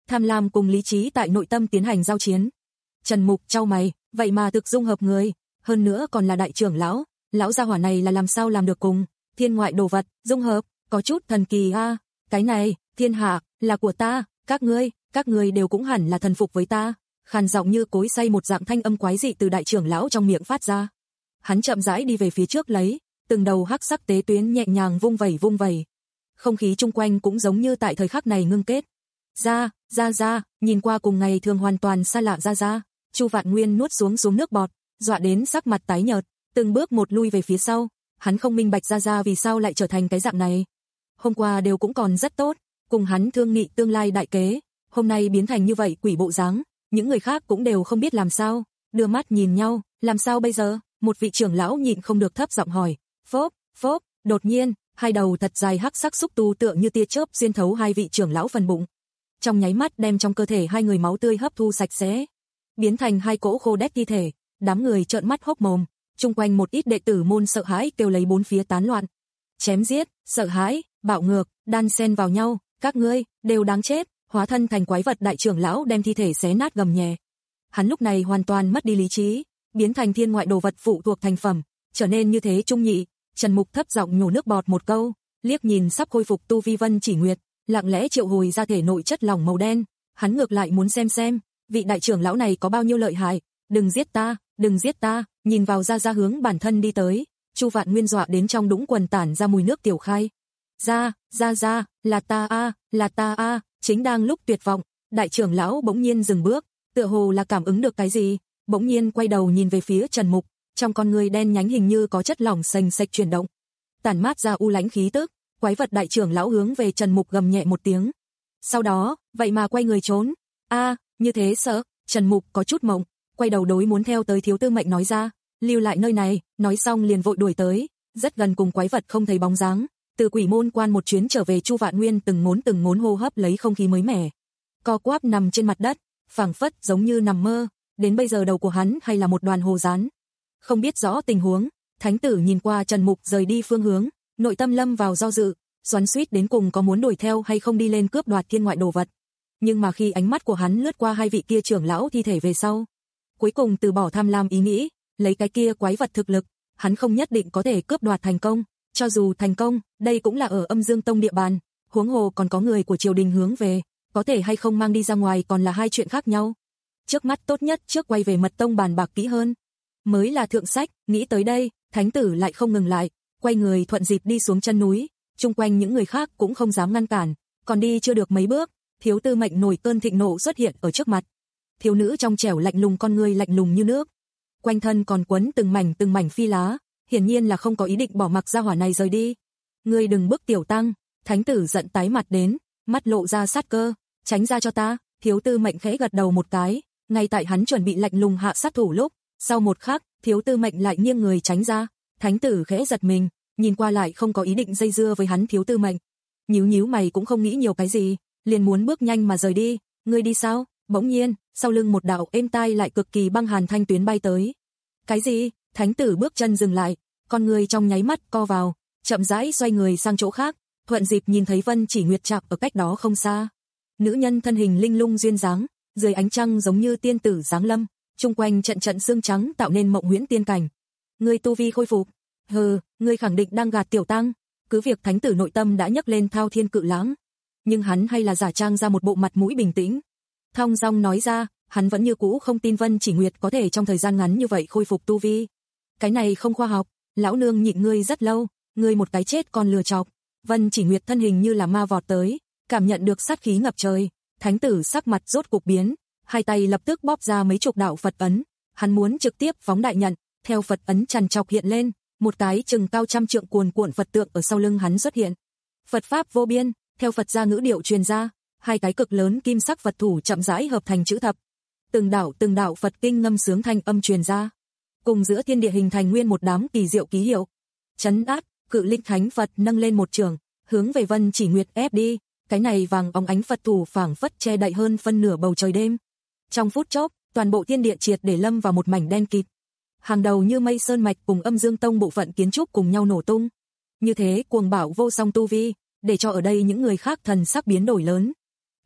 tham lam cùng lý trí tại nội tâm tiến hành giao chiến. Trần Mục chau mày, vậy mà thực dung hợp người, hơn nữa còn là đại trưởng lão, lão gia hỏa này là làm sao làm được cùng thiên ngoại đồ vật dung hợp, có chút thần kỳ a. À. Cái này, thiên hạ là của ta, các ngươi, các ngươi đều cũng hẳn là thần phục với ta. Khàn giọng như cối xay một dạng thanh âm quái dị từ đại trưởng lão trong miệng phát ra. Hắn chậm rãi đi về phía trước lấy, từng đầu hắc sắc tế tuyến nhẹ nhàng vung vẩy vung vẩy. Không khí chung quanh cũng giống như tại thời khắc này ngưng kết. Ra, ra ra, nhìn qua cùng ngày thường hoàn toàn xa lạ ra ra. Chu Vạn Nguyên nuốt xuống xuống nước bọt, dọa đến sắc mặt tái nhợt, từng bước một lui về phía sau. Hắn không minh bạch ra ra vì sao lại trở thành cái dạng này. Hôm qua đều cũng còn rất tốt, cùng hắn thương nghị tương lai đại kế, hôm nay biến thành như vậy quỷ bộ dáng, những người khác cũng đều không biết làm sao, đưa mắt nhìn nhau, làm sao bây giờ? Một vị trưởng lão nhịn không được thấp giọng hỏi. Phốp, phốp, đột nhiên, hai đầu thật dài hắc sắc xúc tu tựa như tia chớp xuyên thấu hai vị trưởng lão phần bụng. Trong nháy mắt đem trong cơ thể hai người máu tươi hấp thu sạch sẽ, biến thành hai cỗ khô đét thi thể. Đám người trợn mắt hốc mồm, chung quanh một ít đệ tử môn sợ hãi kêu lấy bốn phía tán loạn. Chém giết, sợ hãi, bạo ngược, đan xen vào nhau, các ngươi đều đáng chết. Hóa thân thành quái vật đại trưởng lão đem thi thể xé nát gầm nhẹ. Hắn lúc này hoàn toàn mất đi lý trí, biến thành thiên ngoại đồ vật phụ thuộc thành phẩm, trở nên như thế trung nhị. Trần Mục thấp giọng nhổ nước bọt một câu, liếc nhìn sắp khôi phục tu vi Vân Chỉ Nguyệt, lặng lẽ triệu hồi ra thể nội chất lỏng màu đen. Hắn ngược lại muốn xem xem, vị đại trưởng lão này có bao nhiêu lợi hại. Đừng giết ta, đừng giết ta. Nhìn vào ra ra hướng bản thân đi tới, Chu Vạn Nguyên dọa đến trong đũng quần tản ra mùi nước tiểu khai. Ra, ra ra, là ta a, là ta a. Chính đang lúc tuyệt vọng, đại trưởng lão bỗng nhiên dừng bước, tựa hồ là cảm ứng được cái gì, bỗng nhiên quay đầu nhìn về phía Trần Mục, trong con người đen nhánh hình như có chất lỏng sành sạch chuyển động, tản mát ra u lãnh khí tức. Quái vật đại trưởng lão hướng về Trần Mục gầm nhẹ một tiếng, sau đó, vậy mà quay người trốn. A, như thế sợ? Trần Mục có chút mộng, quay đầu đối muốn theo tới Thiếu Tư Mệnh nói ra, lưu lại nơi này. Nói xong liền vội đuổi tới, rất gần cùng quái vật không thấy bóng dáng. Từ quỷ môn quan một chuyến trở về, Chu Vạn Nguyên từng ngốn từng ngốn hô hấp lấy không khí mới mẻ, co quắp nằm trên mặt đất, phảng phất giống như nằm mơ. Đến bây giờ đầu của hắn hay là một đoàn hồ dán, không biết rõ tình huống. Thánh tử nhìn qua Trần Mục rời đi phương hướng, nội tâm lâm vào do dự, xoắn xuýt đến cùng có muốn đuổi theo hay không đi lên cướp đoạt thiên ngoại đồ vật. Nhưng mà khi ánh mắt của hắn lướt qua hai vị kia trưởng lão thi thể về sau, cuối cùng từ bỏ tham lam ý nghĩ, lấy cái kia quái vật thực lực, hắn không nhất định có thể cướp đoạt thành công. Cho dù thành công, đây cũng là ở Âm Dương Tông địa bàn, huống hồ còn có người của triều đình hướng về, có thể hay không mang đi ra ngoài còn là hai chuyện khác nhau. Trước mắt tốt nhất trước quay về mật tông bàn bạc kỹ hơn, mới là thượng sách. Nghĩ tới đây, thánh tử lại không ngừng lại, quay người thuận dịp đi xuống chân núi, chung quanh những người khác cũng không dám ngăn cản, còn đi chưa được mấy bước, Thiếu Tư Mệnh nổi cơn thịnh nộ xuất hiện ở trước mặt. Thiếu nữ trong trẻo lạnh lùng, con người lạnh lùng như nước, quanh thân còn quấn từng mảnh từng mảnh phi lá, hiển nhiên là không có ý định bỏ mặc gia hỏa này rời đi. Ngươi đừng bước tiểu tăng. Thánh tử giận tái mặt đến, mắt lộ ra sát cơ, tránh ra cho ta. Thiếu Tư Mệnh khẽ gật đầu một cái, ngay tại hắn chuẩn bị lạnh lùng hạ sát thủ lúc, sau một khắc, Thiếu Tư Mệnh lại nghiêng người tránh ra. Thánh tử khẽ giật mình, nhìn qua lại không có ý định dây dưa với hắn. Thiếu Tư Mệnh nhíu nhíu mày cũng không nghĩ nhiều cái gì, liền muốn bước nhanh mà rời đi. Ngươi đi sao? Bỗng nhiên, sau lưng một đạo êm tai lại cực kỳ băng hàn thanh tuyến bay tới. Cái gì? Thánh tử bước chân dừng lại, con người trong nháy mắt co vào, chậm rãi xoay người sang chỗ khác, thuận dịp nhìn thấy Vân Chỉ Nguyệt chạm ở cách đó không xa. Nữ nhân thân hình linh lung duyên dáng, dưới ánh trăng giống như tiên tử giáng lâm, chung quanh trận trận sương trắng tạo nên mộng huyễn tiên cảnh. Ngươi tu vi khôi phục? Hừ, ngươi khẳng định đang gạt tiểu tăng. Cứ việc thánh tử nội tâm đã nhấc lên thao thiên cự lãng, nhưng hắn hay là giả trang ra một bộ mặt mũi bình tĩnh, thong dong nói ra, hắn vẫn như cũ không tin Vân Chỉ Nguyệt có thể trong thời gian ngắn như vậy khôi phục tu vi. Cái này không khoa học, lão nương nhịn ngươi rất lâu, ngươi một cái chết còn lừa chọc. Vân Chỉ Nguyệt thân hình như là ma vọt tới, cảm nhận được sát khí ngập trời, thánh tử sắc mặt rốt cục biến, hai tay lập tức bóp ra mấy chục đạo Phật ấn, hắn muốn trực tiếp phóng đại nhận, theo Phật ấn trằn trọc hiện lên, một cái chừng cao trăm trượng cuồn cuộn Phật tượng ở sau lưng hắn xuất hiện. Phật pháp vô biên, theo Phật gia ngữ điệu truyền ra, hai cái cực lớn kim sắc Phật thủ chậm rãi hợp thành chữ thập. Từng đạo từng đạo Phật kinh ngâm sướng thanh âm truyền ra, cùng giữa thiên địa hình thành nguyên một đám kỳ diệu ký hiệu. Chấn áp, cự linh thánh Phật nâng lên một trường, hướng về Vân Chỉ Nguyệt ép đi, cái này vàng óng ánh Phật thủ phảng phất che đậy hơn phân nửa bầu trời đêm. Trong phút chốc, toàn bộ thiên địa triệt để lâm vào một mảnh đen kịt. Hàng đầu như Mây Sơn mạch cùng Âm Dương Tông bộ phận kiến trúc cùng nhau nổ tung. Như thế cuồng bạo vô song tu vi, để cho ở đây những người khác thần sắc biến đổi lớn.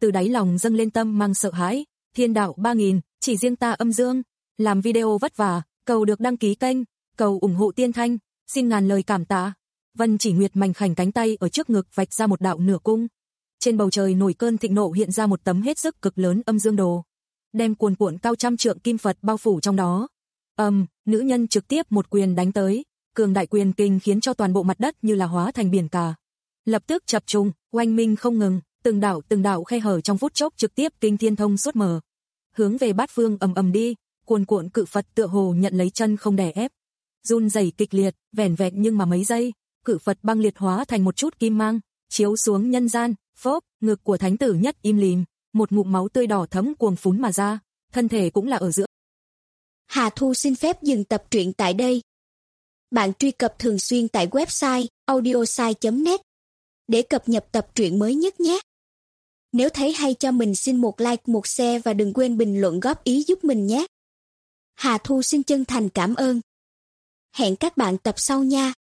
từ đáy lòng dâng lên tâm mang sợ hãi. Thiên đạo ba nghìn, chỉ riêng ta âm dương, làm video vất vả, cầu được đăng ký kênh, cầu ủng hộ Tiên Thanh, xin ngàn lời cảm tạ. Vân Chỉ Nguyệt mảnh khảnh cánh tay ở trước ngực vạch ra một đạo nửa cung. Trên bầu trời nổi cơn thịnh nộ hiện ra một tấm hết sức cực lớn âm dương đồ, đem cuồn cuộn cao trăm trượng kim Phật bao phủ trong đó. Ầm, um, nữ nhân trực tiếp một quyền đánh tới, cường đại quyền kinh khiến cho toàn bộ mặt đất như là hóa thành biển cả. Lập tức chập trùng, oanh minh không ngừng, từng đạo từng đạo khe hở trong phút chốc trực tiếp kinh thiên thông suốt mở, hướng về bát phương ầm ầm đi. Cuồn cuộn cự Phật tựa hồ nhận lấy chân không đè ép, run rẩy kịch liệt, vẻn vẹn nhưng mà mấy giây, cự Phật băng liệt hóa thành một chút kim mang, chiếu xuống nhân gian. Phốp, ngực của thánh tử Nhất im lìm, một ngụm máu tươi đỏ thẫm cuồng phún mà ra, thân thể cũng là ở giữa. Hà Thu xin phép dừng tập truyện tại đây. Bạn truy cập thường xuyên tại website audiosai chấm net để cập nhật tập truyện mới nhất nhé. Nếu thấy hay cho mình xin một like, một share và đừng quên bình luận góp ý giúp mình nhé. Hà Thu xin chân thành cảm ơn. Hẹn các bạn tập sau nha.